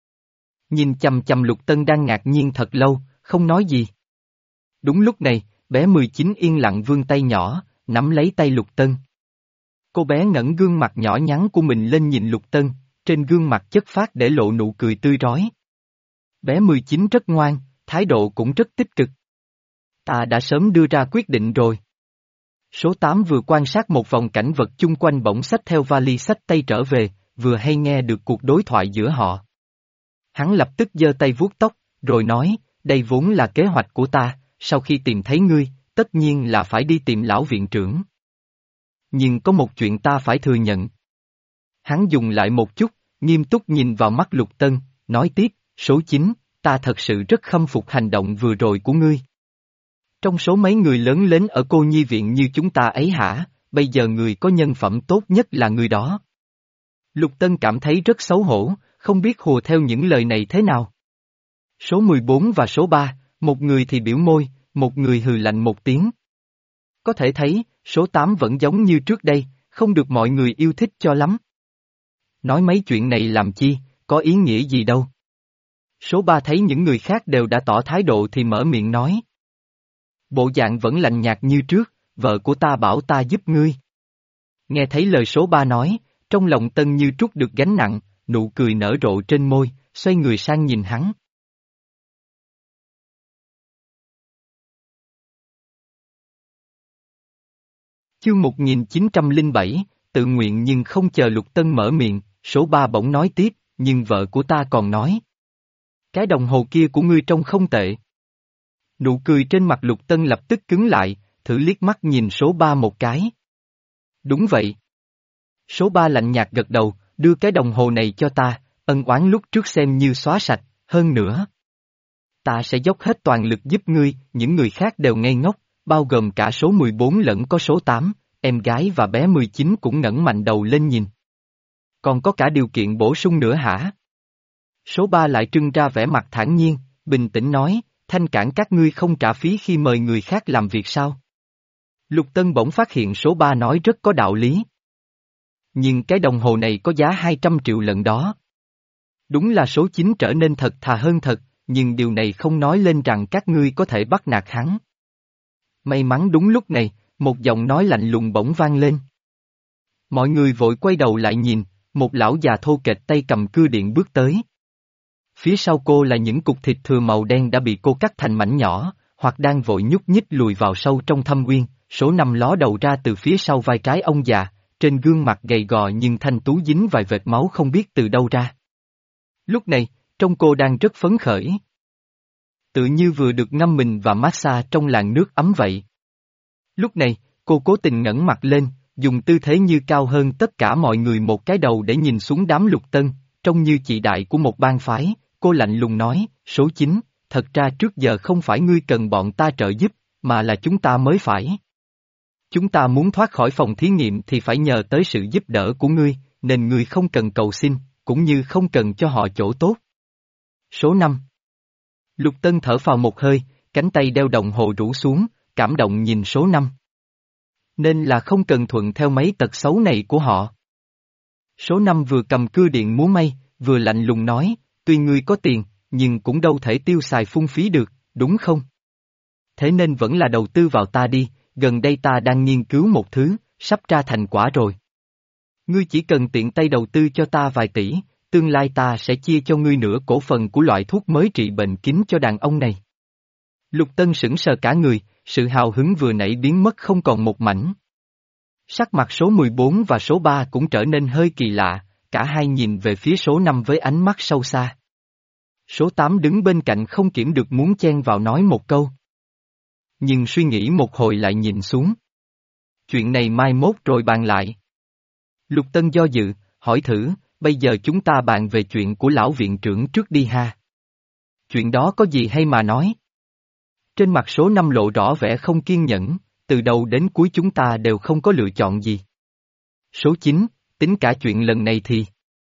Nhìn chằm chằm Lục Tân đang ngạc nhiên thật lâu, không nói gì. Đúng lúc này, bé mười chín yên lặng vươn tay nhỏ, nắm lấy tay Lục Tân. Cô bé ngẩng gương mặt nhỏ nhắn của mình lên nhìn Lục Tân, trên gương mặt chất phác để lộ nụ cười tươi rói. Bé mười chín rất ngoan, thái độ cũng rất tích cực. Ta đã sớm đưa ra quyết định rồi. Số tám vừa quan sát một vòng cảnh vật chung quanh bỗng xách theo vali xách tay trở về, vừa hay nghe được cuộc đối thoại giữa họ. Hắn lập tức giơ tay vuốt tóc, rồi nói, đây vốn là kế hoạch của ta, sau khi tìm thấy ngươi, tất nhiên là phải đi tìm lão viện trưởng. Nhưng có một chuyện ta phải thừa nhận. Hắn dùng lại một chút, nghiêm túc nhìn vào mắt Lục Tân, nói tiếp, số chín, ta thật sự rất khâm phục hành động vừa rồi của ngươi. Trong số mấy người lớn lên ở cô nhi viện như chúng ta ấy hả, bây giờ người có nhân phẩm tốt nhất là người đó. Lục Tân cảm thấy rất xấu hổ, không biết hùa theo những lời này thế nào. Số mười bốn và số ba, một người thì biểu môi, một người hừ lạnh một tiếng. Có thể thấy, số tám vẫn giống như trước đây, không được mọi người yêu thích cho lắm. Nói mấy chuyện này làm chi, có ý nghĩa gì đâu. Số ba thấy những người khác đều đã tỏ thái độ thì mở miệng nói. Bộ dạng vẫn lạnh nhạt như trước, vợ của ta bảo ta giúp ngươi. Nghe thấy lời số ba nói, trong lòng Tân như trút được gánh nặng, nụ cười nở rộ trên môi, xoay người sang nhìn hắn. Chương một nghìn chín trăm lẻ bảy, tự nguyện nhưng không chờ Lục Tân mở miệng, số ba bỗng nói tiếp, nhưng vợ của ta còn nói. Cái đồng hồ kia của ngươi trông không tệ. Nụ cười trên mặt Lục Tân lập tức cứng lại, thử liếc mắt nhìn số ba một cái. Đúng vậy. Số ba lạnh nhạt gật đầu, đưa cái đồng hồ này cho ta, ân oán lúc trước xem như xóa sạch, hơn nữa. Ta sẽ dốc hết toàn lực giúp ngươi, những người khác đều ngây ngốc, bao gồm cả số mười bốn lẫn có số tám, em gái và bé mười chín cũng ngẩng mạnh đầu lên nhìn. Còn có cả điều kiện bổ sung nữa hả? Số ba lại trưng ra vẻ mặt thản nhiên, bình tĩnh nói, thanh cản các ngươi không trả phí khi mời người khác làm việc sao? Lục Tân bỗng phát hiện số ba nói rất có đạo lý. Nhưng cái đồng hồ này có giá hai trăm triệu lần đó. Đúng là số chín trở nên thật thà hơn thật, nhưng điều này không nói lên rằng các ngươi có thể bắt nạt hắn. May mắn đúng lúc này, một giọng nói lạnh lùng bỗng vang lên. Mọi người vội quay đầu lại nhìn, một lão già thô kệch tay cầm cưa điện bước tới. Phía sau cô là những cục thịt thừa màu đen đã bị cô cắt thành mảnh nhỏ, hoặc đang vội nhúc nhích lùi vào sâu trong thâm uyên, số năm ló đầu ra từ phía sau vai trái ông già, trên gương mặt gầy gò nhưng thanh tú dính vài vệt máu không biết từ đâu ra. Lúc này, trông cô đang rất phấn khởi. Tự như vừa được ngâm mình và massage trong làn nước ấm vậy. Lúc này, cô cố tình ngẩng mặt lên, dùng tư thế như cao hơn tất cả mọi người một cái đầu để nhìn xuống đám Lục Tân, trông như chị đại của một bang phái, cô lạnh lùng nói, số chín, thật ra trước giờ không phải ngươi cần bọn ta trợ giúp, mà là chúng ta mới phải. Chúng ta muốn thoát khỏi phòng thí nghiệm thì phải nhờ tới sự giúp đỡ của ngươi, nên ngươi không cần cầu xin, cũng như không cần cho họ chỗ tốt. Số năm. Lục Tân thở phào một hơi, cánh tay đeo đồng hồ rũ xuống, cảm động nhìn số năm. Nên là không cần thuận theo mấy tật xấu này của họ. Số năm vừa cầm cưa điện múa may, vừa lạnh lùng nói, tuy ngươi có tiền, nhưng cũng đâu thể tiêu xài phung phí được, đúng không? Thế nên vẫn là đầu tư vào ta đi, gần đây ta đang nghiên cứu một thứ, sắp ra thành quả rồi. Ngươi chỉ cần tiện tay đầu tư cho ta vài tỷ, tương lai ta sẽ chia cho ngươi nửa cổ phần của loại thuốc mới trị bệnh kín cho đàn ông này. Lục Tân sững sờ cả người, sự hào hứng vừa nãy biến mất không còn một mảnh. Sắc mặt số mười bốn và số ba cũng trở nên hơi kỳ lạ, cả hai nhìn về phía số năm với ánh mắt sâu xa. Số tám đứng bên cạnh không kiểm được muốn chen vào nói một câu. Nhưng suy nghĩ một hồi lại nhìn xuống. Chuyện này mai mốt rồi bàn lại. Lục Tân do dự, hỏi thử, bây giờ chúng ta bàn về chuyện của lão viện trưởng trước đi ha. Chuyện đó có gì hay mà nói? Trên mặt số năm lộ rõ vẻ không kiên nhẫn, từ đầu đến cuối chúng ta đều không có lựa chọn gì. Số chín, tính cả chuyện lần này thì...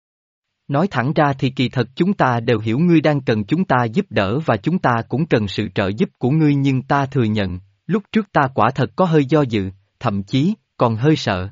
Nói thẳng ra thì kỳ thật chúng ta đều hiểu ngươi đang cần chúng ta giúp đỡ và chúng ta cũng cần sự trợ giúp của ngươi, nhưng ta thừa nhận, lúc trước ta quả thật có hơi do dự, thậm chí, còn hơi sợ.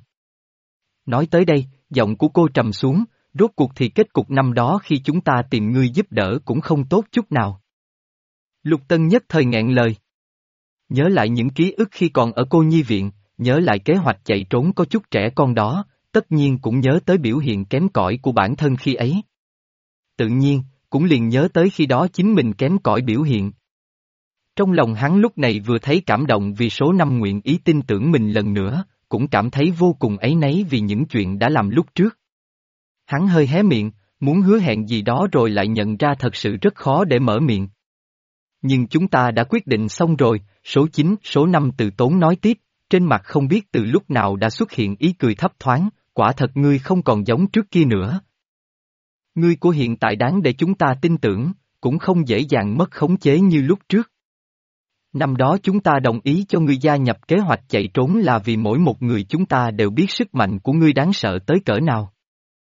Nói tới đây, giọng của cô trầm xuống, rốt cuộc thì kết cục năm đó khi chúng ta tìm ngươi giúp đỡ cũng không tốt chút nào. Lục Tân nhất thời nghẹn lời. Nhớ lại những ký ức khi còn ở cô nhi viện, nhớ lại kế hoạch chạy trốn có chút trẻ con đó, tất nhiên cũng nhớ tới biểu hiện kém cỏi của bản thân khi ấy. Tự nhiên, cũng liền nhớ tới khi đó chính mình kém cỏi biểu hiện. Trong lòng hắn lúc này vừa thấy cảm động vì số năm nguyện ý tin tưởng mình lần nữa, cũng cảm thấy vô cùng áy náy vì những chuyện đã làm lúc trước. Hắn hơi hé miệng, muốn hứa hẹn gì đó rồi lại nhận ra thật sự rất khó để mở miệng. Nhưng chúng ta đã quyết định xong rồi, số chín, số năm từ tốn nói tiếp, trên mặt không biết từ lúc nào đã xuất hiện ý cười thấp thoáng, quả thật ngươi không còn giống trước kia nữa. Ngươi của hiện tại đáng để chúng ta tin tưởng, cũng không dễ dàng mất khống chế như lúc trước. Năm đó chúng ta đồng ý cho ngươi gia nhập kế hoạch chạy trốn là vì mỗi một người chúng ta đều biết sức mạnh của ngươi đáng sợ tới cỡ nào.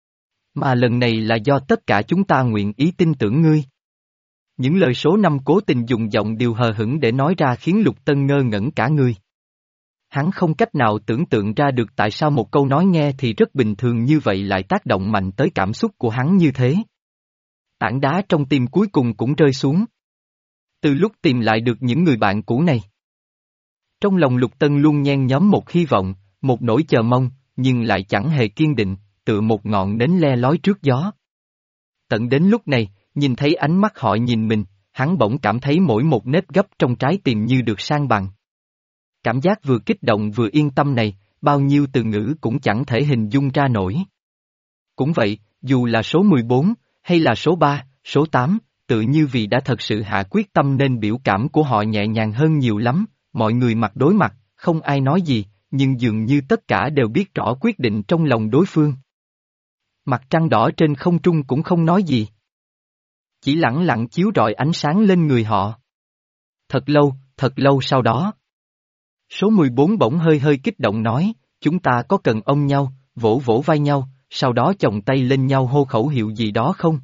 Mà lần này là do tất cả chúng ta nguyện ý tin tưởng ngươi. Những lời số năm cố tình dùng giọng điều hờ hững để nói ra khiến Lục Tân ngơ ngẩn cả người. Hắn không cách nào tưởng tượng ra được tại sao một câu nói nghe thì rất bình thường như vậy lại tác động mạnh tới cảm xúc của hắn như thế. Tảng đá trong tim cuối cùng cũng rơi xuống. Từ lúc tìm lại được những người bạn cũ này. Trong lòng Lục Tân luôn nhen nhóm một hy vọng, một nỗi chờ mong, nhưng lại chẳng hề kiên định, tựa một ngọn nến le lói trước gió. Tận đến lúc này, nhìn thấy ánh mắt họ nhìn mình, hắn bỗng cảm thấy mỗi một nếp gấp trong trái tim như được san bằng. Cảm giác vừa kích động vừa yên tâm này, bao nhiêu từ ngữ cũng chẳng thể hình dung ra nổi. Cũng vậy, dù là số mười bốn, hay là số ba, số tám, tự như vì đã thật sự hạ quyết tâm nên biểu cảm của họ nhẹ nhàng hơn nhiều lắm, mọi người mặt đối mặt, không ai nói gì, nhưng dường như tất cả đều biết rõ quyết định trong lòng đối phương. Mặt trăng đỏ trên không trung cũng không nói gì. Chỉ lẳng lặng chiếu rọi ánh sáng lên người họ. Thật lâu, thật lâu sau đó. Số mười bốn bỗng hơi hơi kích động nói, chúng ta có cần ôm nhau, vỗ vỗ vai nhau, sau đó chồng tay lên nhau hô khẩu hiệu gì đó không?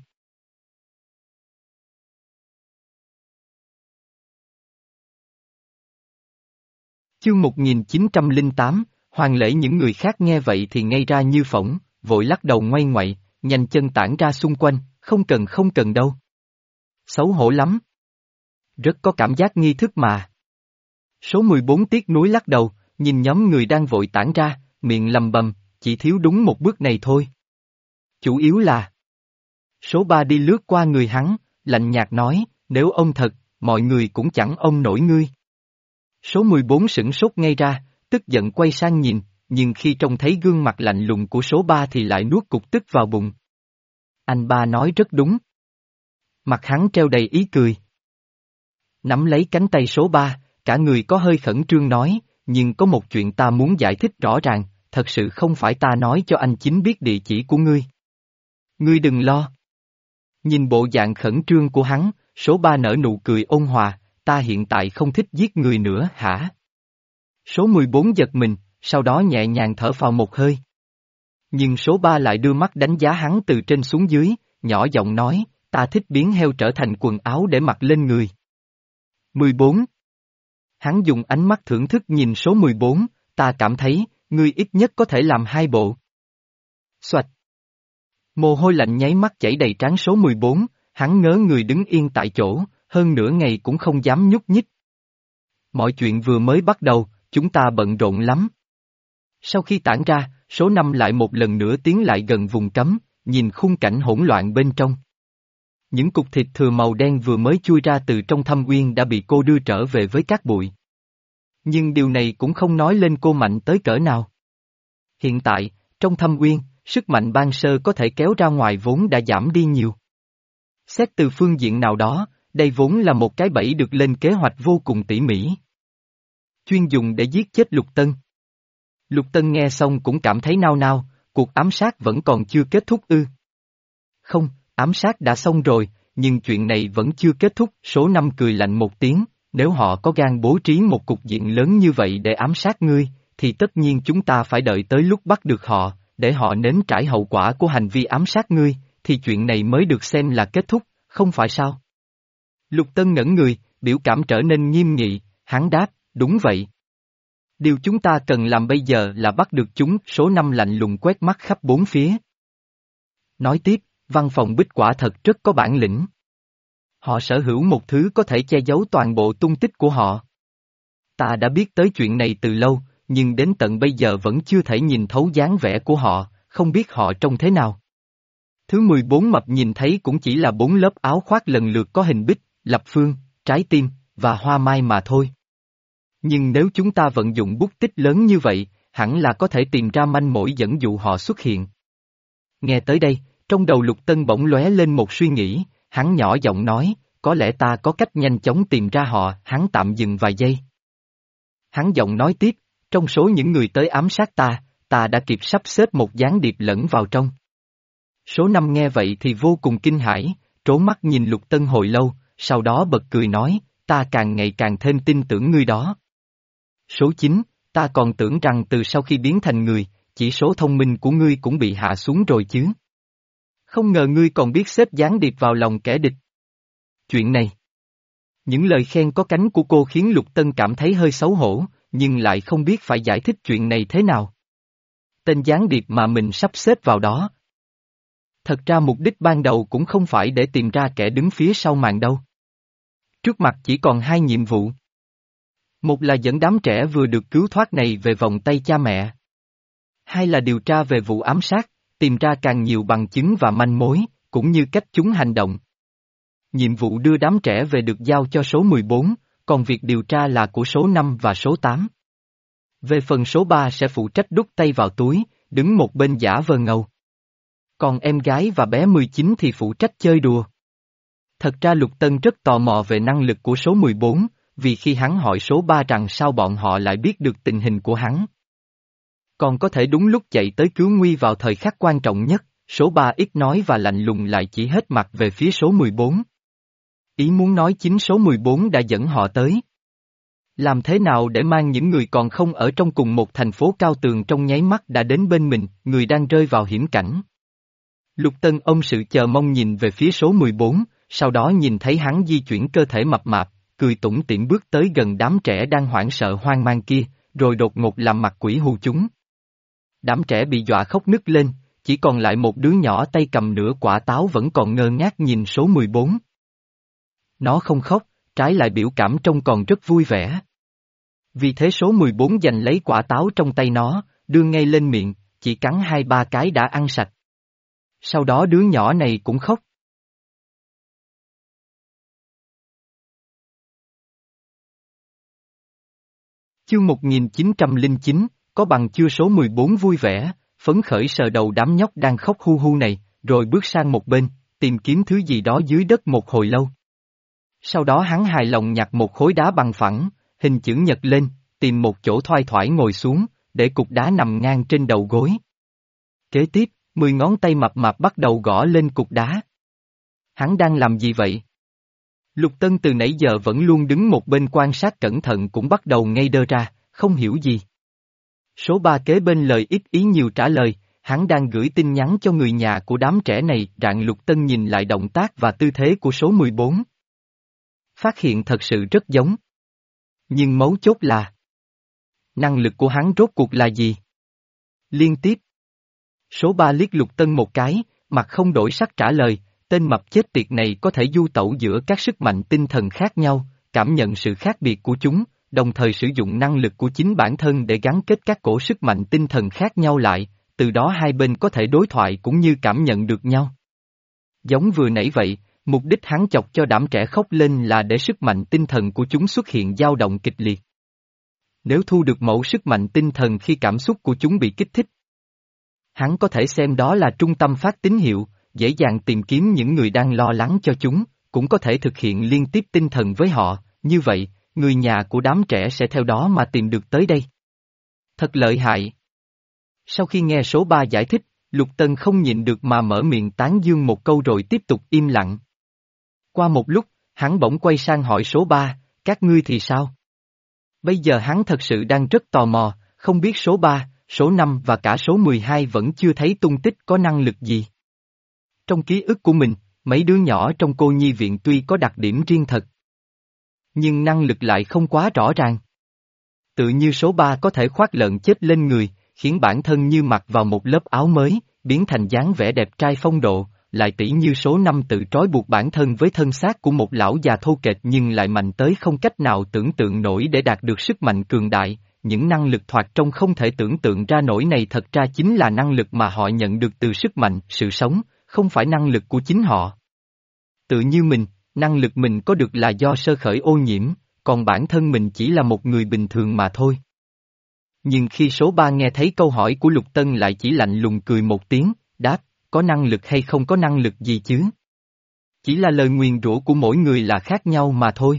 Chương một nghìn chín trăm lẻ tám, Hoàng lễ. Những người khác nghe vậy thì ngây ra như phỗng, vội lắc đầu ngoay ngoậy, nhanh chân tản ra xung quanh, không cần không cần đâu. Xấu hổ lắm. Rất có cảm giác nghi thức mà. Số mười bốn tiếc nuối lắc đầu, nhìn nhóm người đang vội tản ra, miệng lầm bầm, chỉ thiếu đúng một bước này thôi. Chủ yếu là... Số ba đi lướt qua người hắn, lạnh nhạt nói, nếu ông thật, mọi người cũng chẳng ôm nổi ngươi. Số mười bốn sửng sốt ngay ra, tức giận quay sang nhìn, nhưng khi trông thấy gương mặt lạnh lùng của số ba thì lại nuốt cục tức vào bụng. Anh ba nói rất đúng. Mặt hắn treo đầy ý cười. Nắm lấy cánh tay số ba, cả người có hơi khẩn trương nói, nhưng có một chuyện ta muốn giải thích rõ ràng, thật sự không phải ta nói cho anh chính biết địa chỉ của ngươi. Ngươi đừng lo. Nhìn bộ dạng khẩn trương của hắn, số ba nở nụ cười ôn hòa, ta hiện tại không thích giết người nữa hả? Số mười bốn giật mình, sau đó nhẹ nhàng thở phào một hơi. Nhưng số ba lại đưa mắt đánh giá hắn từ trên xuống dưới, nhỏ giọng nói, ta thích biến heo trở thành quần áo để mặc lên người. mười bốn. Hắn dùng ánh mắt thưởng thức nhìn số mười bốn, ta cảm thấy, ngươi ít nhất có thể làm hai bộ. Xoạch. Mồ hôi lạnh nháy mắt chảy đầy trán số mười bốn, hắn ngớ người đứng yên tại chỗ, hơn nửa ngày cũng không dám nhúc nhích. Mọi chuyện vừa mới bắt đầu, chúng ta bận rộn lắm. Sau khi tản ra, số năm lại một lần nữa tiến lại gần vùng cấm, nhìn khung cảnh hỗn loạn bên trong. Những cục thịt thừa màu đen vừa mới chui ra từ trong thâm uyên đã bị cô đưa trở về với cát bụi. Nhưng điều này cũng không nói lên cô mạnh tới cỡ nào. Hiện tại, trong thâm uyên, sức mạnh ban sơ có thể kéo ra ngoài vốn đã giảm đi nhiều. Xét từ phương diện nào đó, đây vốn là một cái bẫy được lên kế hoạch vô cùng tỉ mỉ. Chuyên dùng để giết chết Lục Tân. Lục Tân nghe xong cũng cảm thấy nao nao, cuộc ám sát vẫn còn chưa kết thúc ư. Không, ám sát đã xong rồi, nhưng chuyện này vẫn chưa kết thúc. Số năm cười lạnh một tiếng, nếu họ có gan bố trí một cục diện lớn như vậy để ám sát ngươi, thì tất nhiên chúng ta phải đợi tới lúc bắt được họ, để họ nếm trải hậu quả của hành vi ám sát ngươi, thì chuyện này mới được xem là kết thúc, không phải sao? Lục Tân ngẩn người, biểu cảm trở nên nghiêm nghị, hắn đáp, đúng vậy. Điều chúng ta cần làm bây giờ là bắt được chúng. Số năm lạnh lùng quét mắt khắp bốn phía. Nói tiếp, văn phòng Bích quả thật rất có bản lĩnh. Họ sở hữu một thứ có thể che giấu toàn bộ tung tích của họ. Ta đã biết tới chuyện này từ lâu, nhưng đến tận bây giờ vẫn chưa thể nhìn thấu dáng vẻ của họ, không biết họ trông thế nào. Thứ mười bốn mập nhìn thấy cũng chỉ là bốn lớp áo khoác lần lượt có hình bích, lập phương, trái tim, và hoa mai mà thôi. Nhưng nếu chúng ta vận dụng bút tích lớn như vậy, hẳn là có thể tìm ra manh mối dẫn dụ họ xuất hiện. Nghe tới đây, trong đầu Lục Tân bỗng lóe lên một suy nghĩ, hắn nhỏ giọng nói, có lẽ ta có cách nhanh chóng tìm ra họ. Hắn tạm dừng vài giây. Hắn giọng nói tiếp, trong số những người tới ám sát ta, ta đã kịp sắp xếp một gián điệp lẫn vào trong. Số năm nghe vậy thì vô cùng kinh hãi, trố mắt nhìn Lục Tân hồi lâu, sau đó bật cười nói, ta càng ngày càng thêm tin tưởng ngươi đó. Số chín, ta còn tưởng rằng từ sau khi biến thành người, chỉ số thông minh của ngươi cũng bị hạ xuống rồi chứ. Không ngờ ngươi còn biết xếp gián điệp vào lòng kẻ địch. Chuyện này. Những lời khen có cánh của cô khiến Lục Tân cảm thấy hơi xấu hổ, nhưng lại không biết phải giải thích chuyện này thế nào. Tên gián điệp mà mình sắp xếp vào đó. Thật ra mục đích ban đầu cũng không phải để tìm ra kẻ đứng phía sau màn đâu. Trước mặt chỉ còn hai nhiệm vụ. Một là dẫn đám trẻ vừa được cứu thoát này về vòng tay cha mẹ. Hai là điều tra về vụ ám sát, tìm ra càng nhiều bằng chứng và manh mối, cũng như cách chúng hành động. Nhiệm vụ đưa đám trẻ về được giao cho số mười bốn, còn việc điều tra là của số năm và số tám. Về phần số ba sẽ phụ trách đút tay vào túi, đứng một bên giả vờ ngầu. Còn em gái và bé mười chín thì phụ trách chơi đùa. Thật ra Lục Tân rất tò mò về năng lực của số mười bốn, vì khi hắn hỏi số ba rằng sao bọn họ lại biết được tình hình của hắn. Còn có thể đúng lúc chạy tới cứu nguy vào thời khắc quan trọng nhất, số ba ít nói và lạnh lùng lại chỉ hết mặt về phía số mười bốn. Ý muốn nói chính số mười bốn đã dẫn họ tới. Làm thế nào để mang những người còn không ở trong cùng một thành phố cao tường trong nháy mắt đã đến bên mình, người đang rơi vào hiểm cảnh. Lục Tân ôm sự chờ mong nhìn về phía số mười bốn, sau đó nhìn thấy hắn di chuyển cơ thể mập mạp, cười tủm tỉm bước tới gần đám trẻ đang hoảng sợ hoang mang kia, rồi đột ngột làm mặt quỷ hù chúng. Đám trẻ bị dọa khóc nức lên, chỉ còn lại một đứa nhỏ tay cầm nửa quả táo vẫn còn ngơ ngác nhìn số mười bốn. Nó không khóc, trái lại biểu cảm trông còn rất vui vẻ. Vì thế số mười bốn giành lấy quả táo trong tay nó, đưa ngay lên miệng, chỉ cắn hai ba cái đã ăn sạch. Sau đó đứa nhỏ này cũng khóc. Chương một nghìn chín trăm lẻ chín, có bằng chưa? Số mười bốn vui vẻ, phấn khởi sờ đầu đám nhóc đang khóc hu hu này, rồi bước sang một bên, tìm kiếm thứ gì đó dưới đất một hồi lâu. Sau đó hắn hài lòng nhặt một khối đá bằng phẳng, hình chữ nhật lên, tìm một chỗ thoai thoải ngồi xuống, để cục đá nằm ngang trên đầu gối. Kế tiếp, mười ngón tay mập mạp bắt đầu gõ lên cục đá. Hắn đang làm gì vậy? Lục Tân từ nãy giờ vẫn luôn đứng một bên quan sát cẩn thận cũng bắt đầu ngây đơ ra, không hiểu gì. Số ba kế bên lời ít ý nhiều trả lời, hắn đang gửi tin nhắn cho người nhà của đám trẻ này. Rạng Lục Tân nhìn lại động tác và tư thế của số mười bốn. Phát hiện thật sự rất giống. Nhưng mấu chốt là năng lực của hắn rốt cuộc là gì? Liên tiếp. Số ba liếc Lục Tân một cái, mặt không đổi sắc trả lời, tên mập chết tiệt này có thể du tẩu giữa các sức mạnh tinh thần khác nhau, cảm nhận sự khác biệt của chúng, đồng thời sử dụng năng lực của chính bản thân để gắn kết các cổ sức mạnh tinh thần khác nhau lại, từ đó hai bên có thể đối thoại cũng như cảm nhận được nhau. Giống vừa nãy vậy, mục đích hắn chọc cho đám trẻ khóc lên là để sức mạnh tinh thần của chúng xuất hiện dao động kịch liệt. Nếu thu được mẫu sức mạnh tinh thần khi cảm xúc của chúng bị kích thích, hắn có thể xem đó là trung tâm phát tín hiệu, dễ dàng tìm kiếm những người đang lo lắng cho chúng, cũng có thể thực hiện liên tiếp tinh thần với họ, như vậy, người nhà của đám trẻ sẽ theo đó mà tìm được tới đây. Thật lợi hại. Sau khi nghe số ba giải thích, Lục Tân không nhịn được mà mở miệng tán dương một câu rồi tiếp tục im lặng. Qua một lúc, hắn bỗng quay sang hỏi số ba, các ngươi thì sao? Bây giờ hắn thật sự đang rất tò mò, không biết số ba, số năm và cả số mười hai vẫn chưa thấy tung tích có năng lực gì. Trong ký ức của mình, mấy đứa nhỏ trong cô nhi viện tuy có đặc điểm riêng thật, nhưng năng lực lại không quá rõ ràng. Tự như số ba có thể khoác lợn chết lên người, khiến bản thân như mặc vào một lớp áo mới, biến thành dáng vẻ đẹp trai phong độ, lại tỉ như số năm tự trói buộc bản thân với thân xác của một lão già thô kệch nhưng lại mạnh tới không cách nào tưởng tượng nổi để đạt được sức mạnh cường đại. Những năng lực thoạt trông không thể tưởng tượng ra nổi này thật ra chính là năng lực mà họ nhận được từ sức mạnh, sự sống, không phải năng lực của chính họ. Tự như mình, năng lực mình có được là do sơ khởi ô nhiễm, còn bản thân mình chỉ là một người bình thường mà thôi. Nhưng khi số ba nghe thấy câu hỏi của Lục Tân lại chỉ lạnh lùng cười một tiếng, đáp, có năng lực hay không có năng lực gì chứ? Chỉ là lời nguyền rủa của mỗi người là khác nhau mà thôi.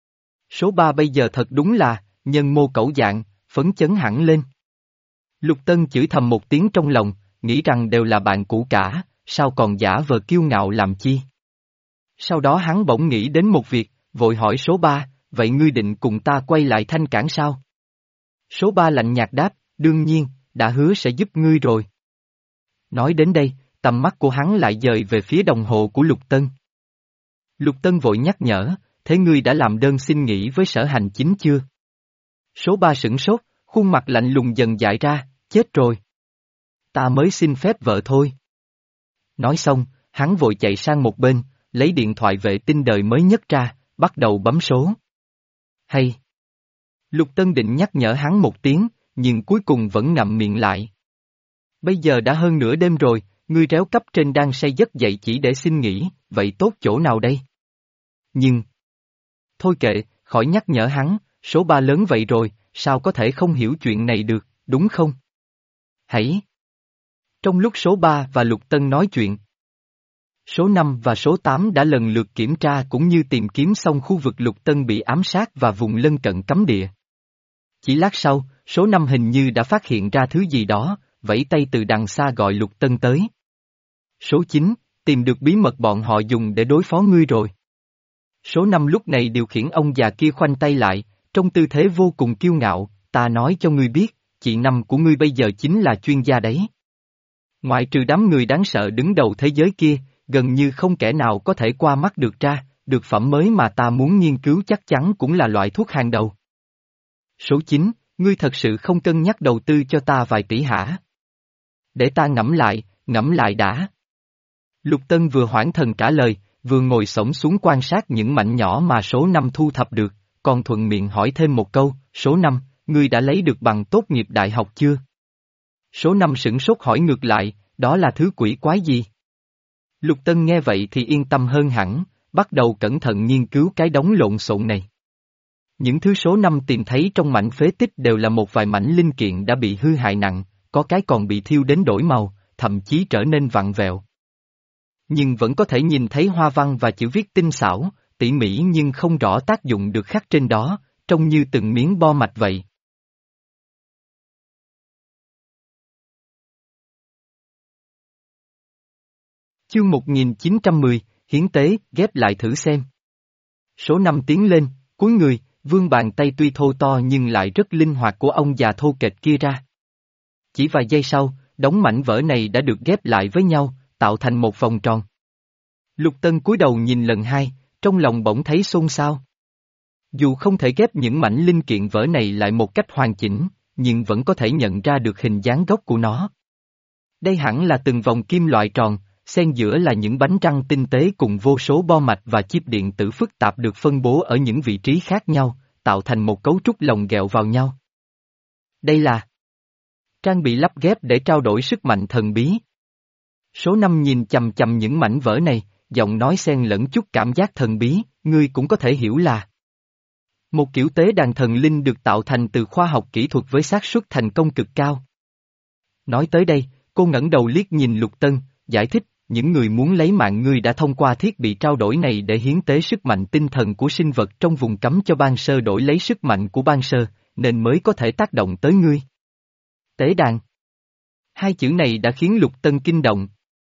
Số ba bây giờ thật đúng là, nhân mô cẩu dạng, phấn chấn hẳn lên. Lục Tân chửi thầm một tiếng trong lòng, nghĩ rằng đều là bạn cũ cả, sao còn giả vờ kiêu ngạo làm chi? Sau đó hắn bỗng nghĩ đến một việc, vội hỏi số ba, vậy ngươi định cùng ta quay lại Thanh Cảng sao? Số ba lạnh nhạt đáp, đương nhiên, đã hứa sẽ giúp ngươi rồi. Nói đến đây, tầm mắt của hắn lại dời về phía đồng hồ của Lục Tân. Lục Tân vội nhắc nhở, thế ngươi đã làm đơn xin nghỉ với sở hành chính chưa? Số ba sửng sốt, khuôn mặt lạnh lùng dần dại ra, chết rồi. Ta mới xin phép vợ thôi. Nói xong, hắn vội chạy sang một bên, lấy điện thoại vệ tinh đời mới nhất ra, bắt đầu bấm số. Hay! Lục Tân định nhắc nhở hắn một tiếng, nhưng cuối cùng vẫn ngậm miệng lại. Bây giờ đã hơn nửa đêm rồi, ngươi réo cấp trên đang say giấc dậy chỉ để xin nghỉ, vậy tốt chỗ nào đây? Nhưng... Thôi kệ, khỏi nhắc nhở hắn, số ba lớn vậy rồi, sao có thể không hiểu chuyện này được, đúng không? Hãy! Trong lúc số ba và Lục Tân nói chuyện, số năm và số tám đã lần lượt kiểm tra cũng như tìm kiếm xong khu vực Lục Tân bị ám sát và vùng lân cận cấm địa. Chỉ lát sau, số năm hình như đã phát hiện ra thứ gì đó, vẫy tay từ đằng xa gọi Lục Tân tới. Số chín, tìm được bí mật bọn họ dùng để đối phó ngươi rồi. Số năm lúc này điều khiển ông già kia khoanh tay lại, trong tư thế vô cùng kiêu ngạo, ta nói cho ngươi biết, chị Năm của ngươi bây giờ chính là chuyên gia đấy. Ngoại trừ đám người đáng sợ đứng đầu thế giới kia, gần như không kẻ nào có thể qua mắt được ra, được phẩm mới mà ta muốn nghiên cứu chắc chắn cũng là loại thuốc hàng đầu. Số chín, ngươi thật sự không cân nhắc đầu tư cho ta vài tỷ hả? Để ta ngẫm lại, ngẫm lại đã. Lục Tân vừa hoãn thần trả lời, vừa ngồi xổm xuống quan sát những mảnh nhỏ mà số năm thu thập được, còn thuận miệng hỏi thêm một câu, số năm, ngươi đã lấy được bằng tốt nghiệp đại học chưa? Số năm sửng sốt hỏi ngược lại, đó là thứ quỷ quái gì? Lục Tân nghe vậy thì yên tâm hơn hẳn, bắt đầu cẩn thận nghiên cứu cái đống lộn xộn này. Những thứ số năm tìm thấy trong mảnh phế tích đều là một vài mảnh linh kiện đã bị hư hại nặng, có cái còn bị thiêu đến đổi màu, thậm chí trở nên vặn vẹo. Nhưng vẫn có thể nhìn thấy hoa văn và chữ viết tinh xảo, tỉ mỉ nhưng không rõ tác dụng được khắc trên đó, trông như từng miếng bo mạch vậy. Chương một nghìn chín trăm mười, hiến tế, ghép lại thử xem. Số năm tiến lên, cúi người, vươn bàn tay tuy thô to nhưng lại rất linh hoạt của ông già thô kệch kia ra. Chỉ vài giây sau, đống mảnh vỡ này đã được ghép lại với nhau, tạo thành một vòng tròn. Lục Tân cúi đầu nhìn lần hai, trong lòng bỗng thấy xôn xao. Dù không thể ghép những mảnh linh kiện vỡ này lại một cách hoàn chỉnh, nhưng vẫn có thể nhận ra được hình dáng gốc của nó. Đây hẳn là từng vòng kim loại tròn, xen giữa là những bánh răng tinh tế cùng vô số bo mạch và chip điện tử phức tạp được phân bố ở những vị trí khác nhau, tạo thành một cấu trúc lồng ghẹo vào nhau. Đây là... Trang bị lắp ghép để trao đổi sức mạnh thần bí. Số năm nhìn chằm chằm những mảnh vỡ này, giọng nói xen lẫn chút cảm giác thần bí, ngươi cũng có thể hiểu là một kiểu tế đàn thần linh được tạo thành từ khoa học kỹ thuật với xác suất thành công cực cao. Nói tới đây, cô ngẩng đầu liếc nhìn Lục Tân, giải thích, những người muốn lấy mạng ngươi đã thông qua thiết bị trao đổi này để hiến tế sức mạnh tinh thần của sinh vật trong vùng cấm cho ban sơ đổi lấy sức mạnh của ban sơ, nên mới có thể tác động tới ngươi. Tế đàn. Hai chữ này đã khiến Lục Tân kinh động.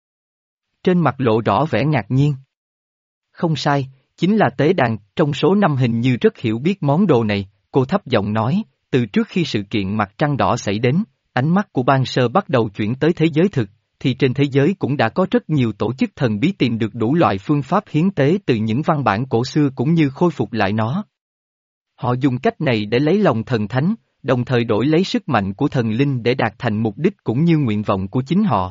Trên mặt lộ rõ vẻ ngạc nhiên. Không sai, chính là tế đàn, trong số năm hình như rất hiểu biết món đồ này, cô thấp giọng nói, từ trước khi sự kiện mặt trăng đỏ xảy đến, ánh mắt của ban sơ bắt đầu chuyển tới thế giới thực, thì trên thế giới cũng đã có rất nhiều tổ chức thần bí tìm được đủ loại phương pháp hiến tế từ những văn bản cổ xưa cũng như khôi phục lại nó. Họ dùng cách này để lấy lòng thần thánh, đồng thời đổi lấy sức mạnh của thần linh để đạt thành mục đích cũng như nguyện vọng của chính họ.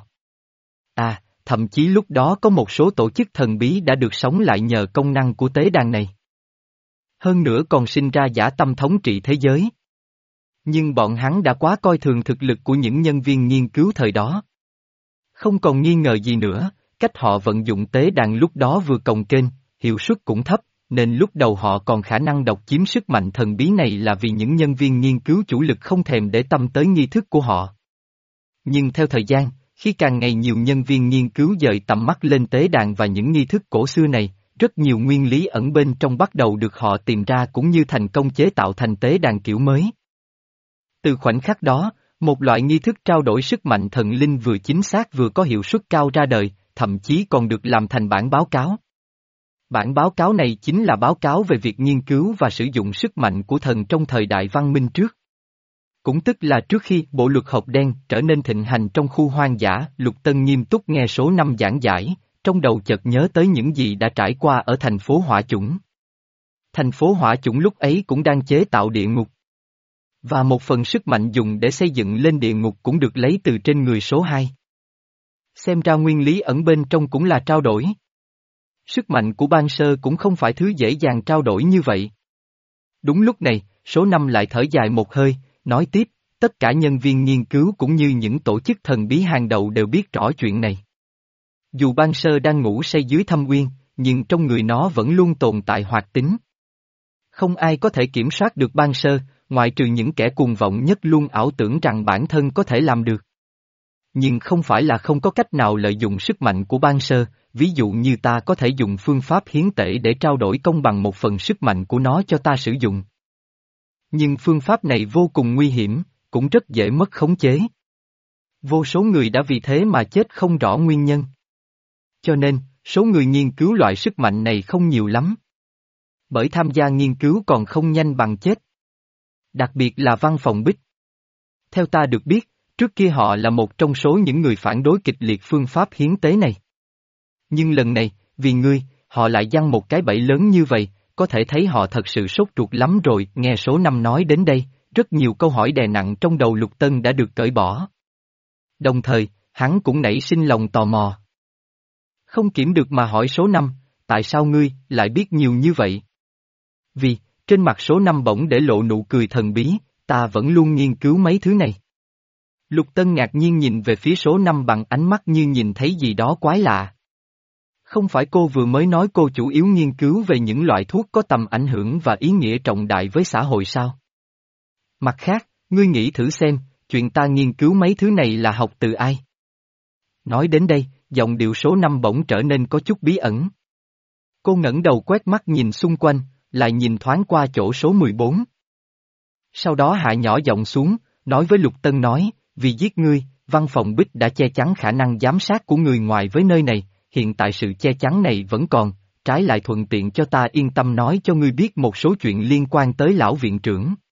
À, thậm chí lúc đó có một số tổ chức thần bí đã được sống lại nhờ công năng của tế đàn này. Hơn nữa còn sinh ra dã tâm thống trị thế giới. Nhưng bọn hắn đã quá coi thường thực lực của những nhân viên nghiên cứu thời đó. Không còn nghi ngờ gì nữa, cách họ vận dụng tế đàn lúc đó vừa cồng kềnh, hiệu suất cũng thấp, nên lúc đầu họ còn khả năng độc chiếm sức mạnh thần bí này là vì những nhân viên nghiên cứu chủ lực không thèm để tâm tới nghi thức của họ. Nhưng theo thời gian, khi càng ngày nhiều nhân viên nghiên cứu dời tầm mắt lên tế đàn và những nghi thức cổ xưa này, rất nhiều nguyên lý ẩn bên trong bắt đầu được họ tìm ra cũng như thành công chế tạo thành tế đàn kiểu mới. Từ khoảnh khắc đó, một loại nghi thức trao đổi sức mạnh thần linh vừa chính xác vừa có hiệu suất cao ra đời, thậm chí còn được làm thành bản báo cáo. Bản báo cáo này chính là báo cáo về việc nghiên cứu và sử dụng sức mạnh của thần trong thời đại văn minh trước. Cũng tức là trước khi bộ luật hộp đen trở nên thịnh hành trong khu hoang dã, Lục Tân nghiêm túc nghe số năm giảng giải, trong đầu chợt nhớ tới những gì đã trải qua ở thành phố Hỏa Chủng. Thành phố Hỏa Chủng lúc ấy cũng đang chế tạo địa ngục. Và một phần sức mạnh dùng để xây dựng lên địa ngục cũng được lấy từ trên người số hai. Xem ra nguyên lý ẩn bên trong cũng là trao đổi. Sức mạnh của ban sơ cũng không phải thứ dễ dàng trao đổi như vậy. Đúng lúc này, số năm lại thở dài một hơi, nói tiếp, tất cả nhân viên nghiên cứu cũng như những tổ chức thần bí hàng đầu đều biết rõ chuyện này. Dù ban sơ đang ngủ say dưới thâm uyên, nhưng trong người nó vẫn luôn tồn tại hoạt tính. Không ai có thể kiểm soát được ban sơ, ngoại trừ những kẻ cuồng vọng nhất luôn ảo tưởng rằng bản thân có thể làm được. Nhưng không phải là không có cách nào lợi dụng sức mạnh của ban sơ, ví dụ như ta có thể dùng phương pháp hiến tể để trao đổi công bằng một phần sức mạnh của nó cho ta sử dụng. Nhưng phương pháp này vô cùng nguy hiểm, cũng rất dễ mất khống chế. Vô số người đã vì thế mà chết không rõ nguyên nhân. Cho nên, số người nghiên cứu loại sức mạnh này không nhiều lắm. Bởi tham gia nghiên cứu còn không nhanh bằng chết. Đặc biệt là Văn Phòng Bích. Theo ta được biết, trước kia họ là một trong số những người phản đối kịch liệt phương pháp hiến tế này. Nhưng lần này, vì ngươi, họ lại giăng một cái bẫy lớn như vậy, có thể thấy họ thật sự sốt ruột lắm rồi. Nghe số năm nói đến đây, rất nhiều câu hỏi đè nặng trong đầu Lục Tân đã được cởi bỏ. Đồng thời, hắn cũng nảy sinh lòng tò mò. Không kiểm được mà hỏi số năm, tại sao ngươi lại biết nhiều như vậy? Vì, trên mặt số năm bỗng để lộ nụ cười thần bí, ta vẫn luôn nghiên cứu mấy thứ này. Lục Tân ngạc nhiên nhìn về phía số năm bằng ánh mắt như nhìn thấy gì đó quái lạ. Không phải cô vừa mới nói cô chủ yếu nghiên cứu về những loại thuốc có tầm ảnh hưởng và ý nghĩa trọng đại với xã hội sao? Mặt khác, ngươi nghĩ thử xem, chuyện ta nghiên cứu mấy thứ này là học từ ai? Nói đến đây, giọng điệu số năm bỗng trở nên có chút bí ẩn. Cô ngẩng đầu quét mắt nhìn xung quanh, lại nhìn thoáng qua chỗ số mười bốn. Sau đó hạ nhỏ giọng xuống, nói với Lục Tân nói, vì giết ngươi, Văn Phòng Bích đã che chắn khả năng giám sát của người ngoài với nơi này, hiện tại sự che chắn này vẫn còn, trái lại thuận tiện cho ta yên tâm nói cho ngươi biết một số chuyện liên quan tới lão viện trưởng.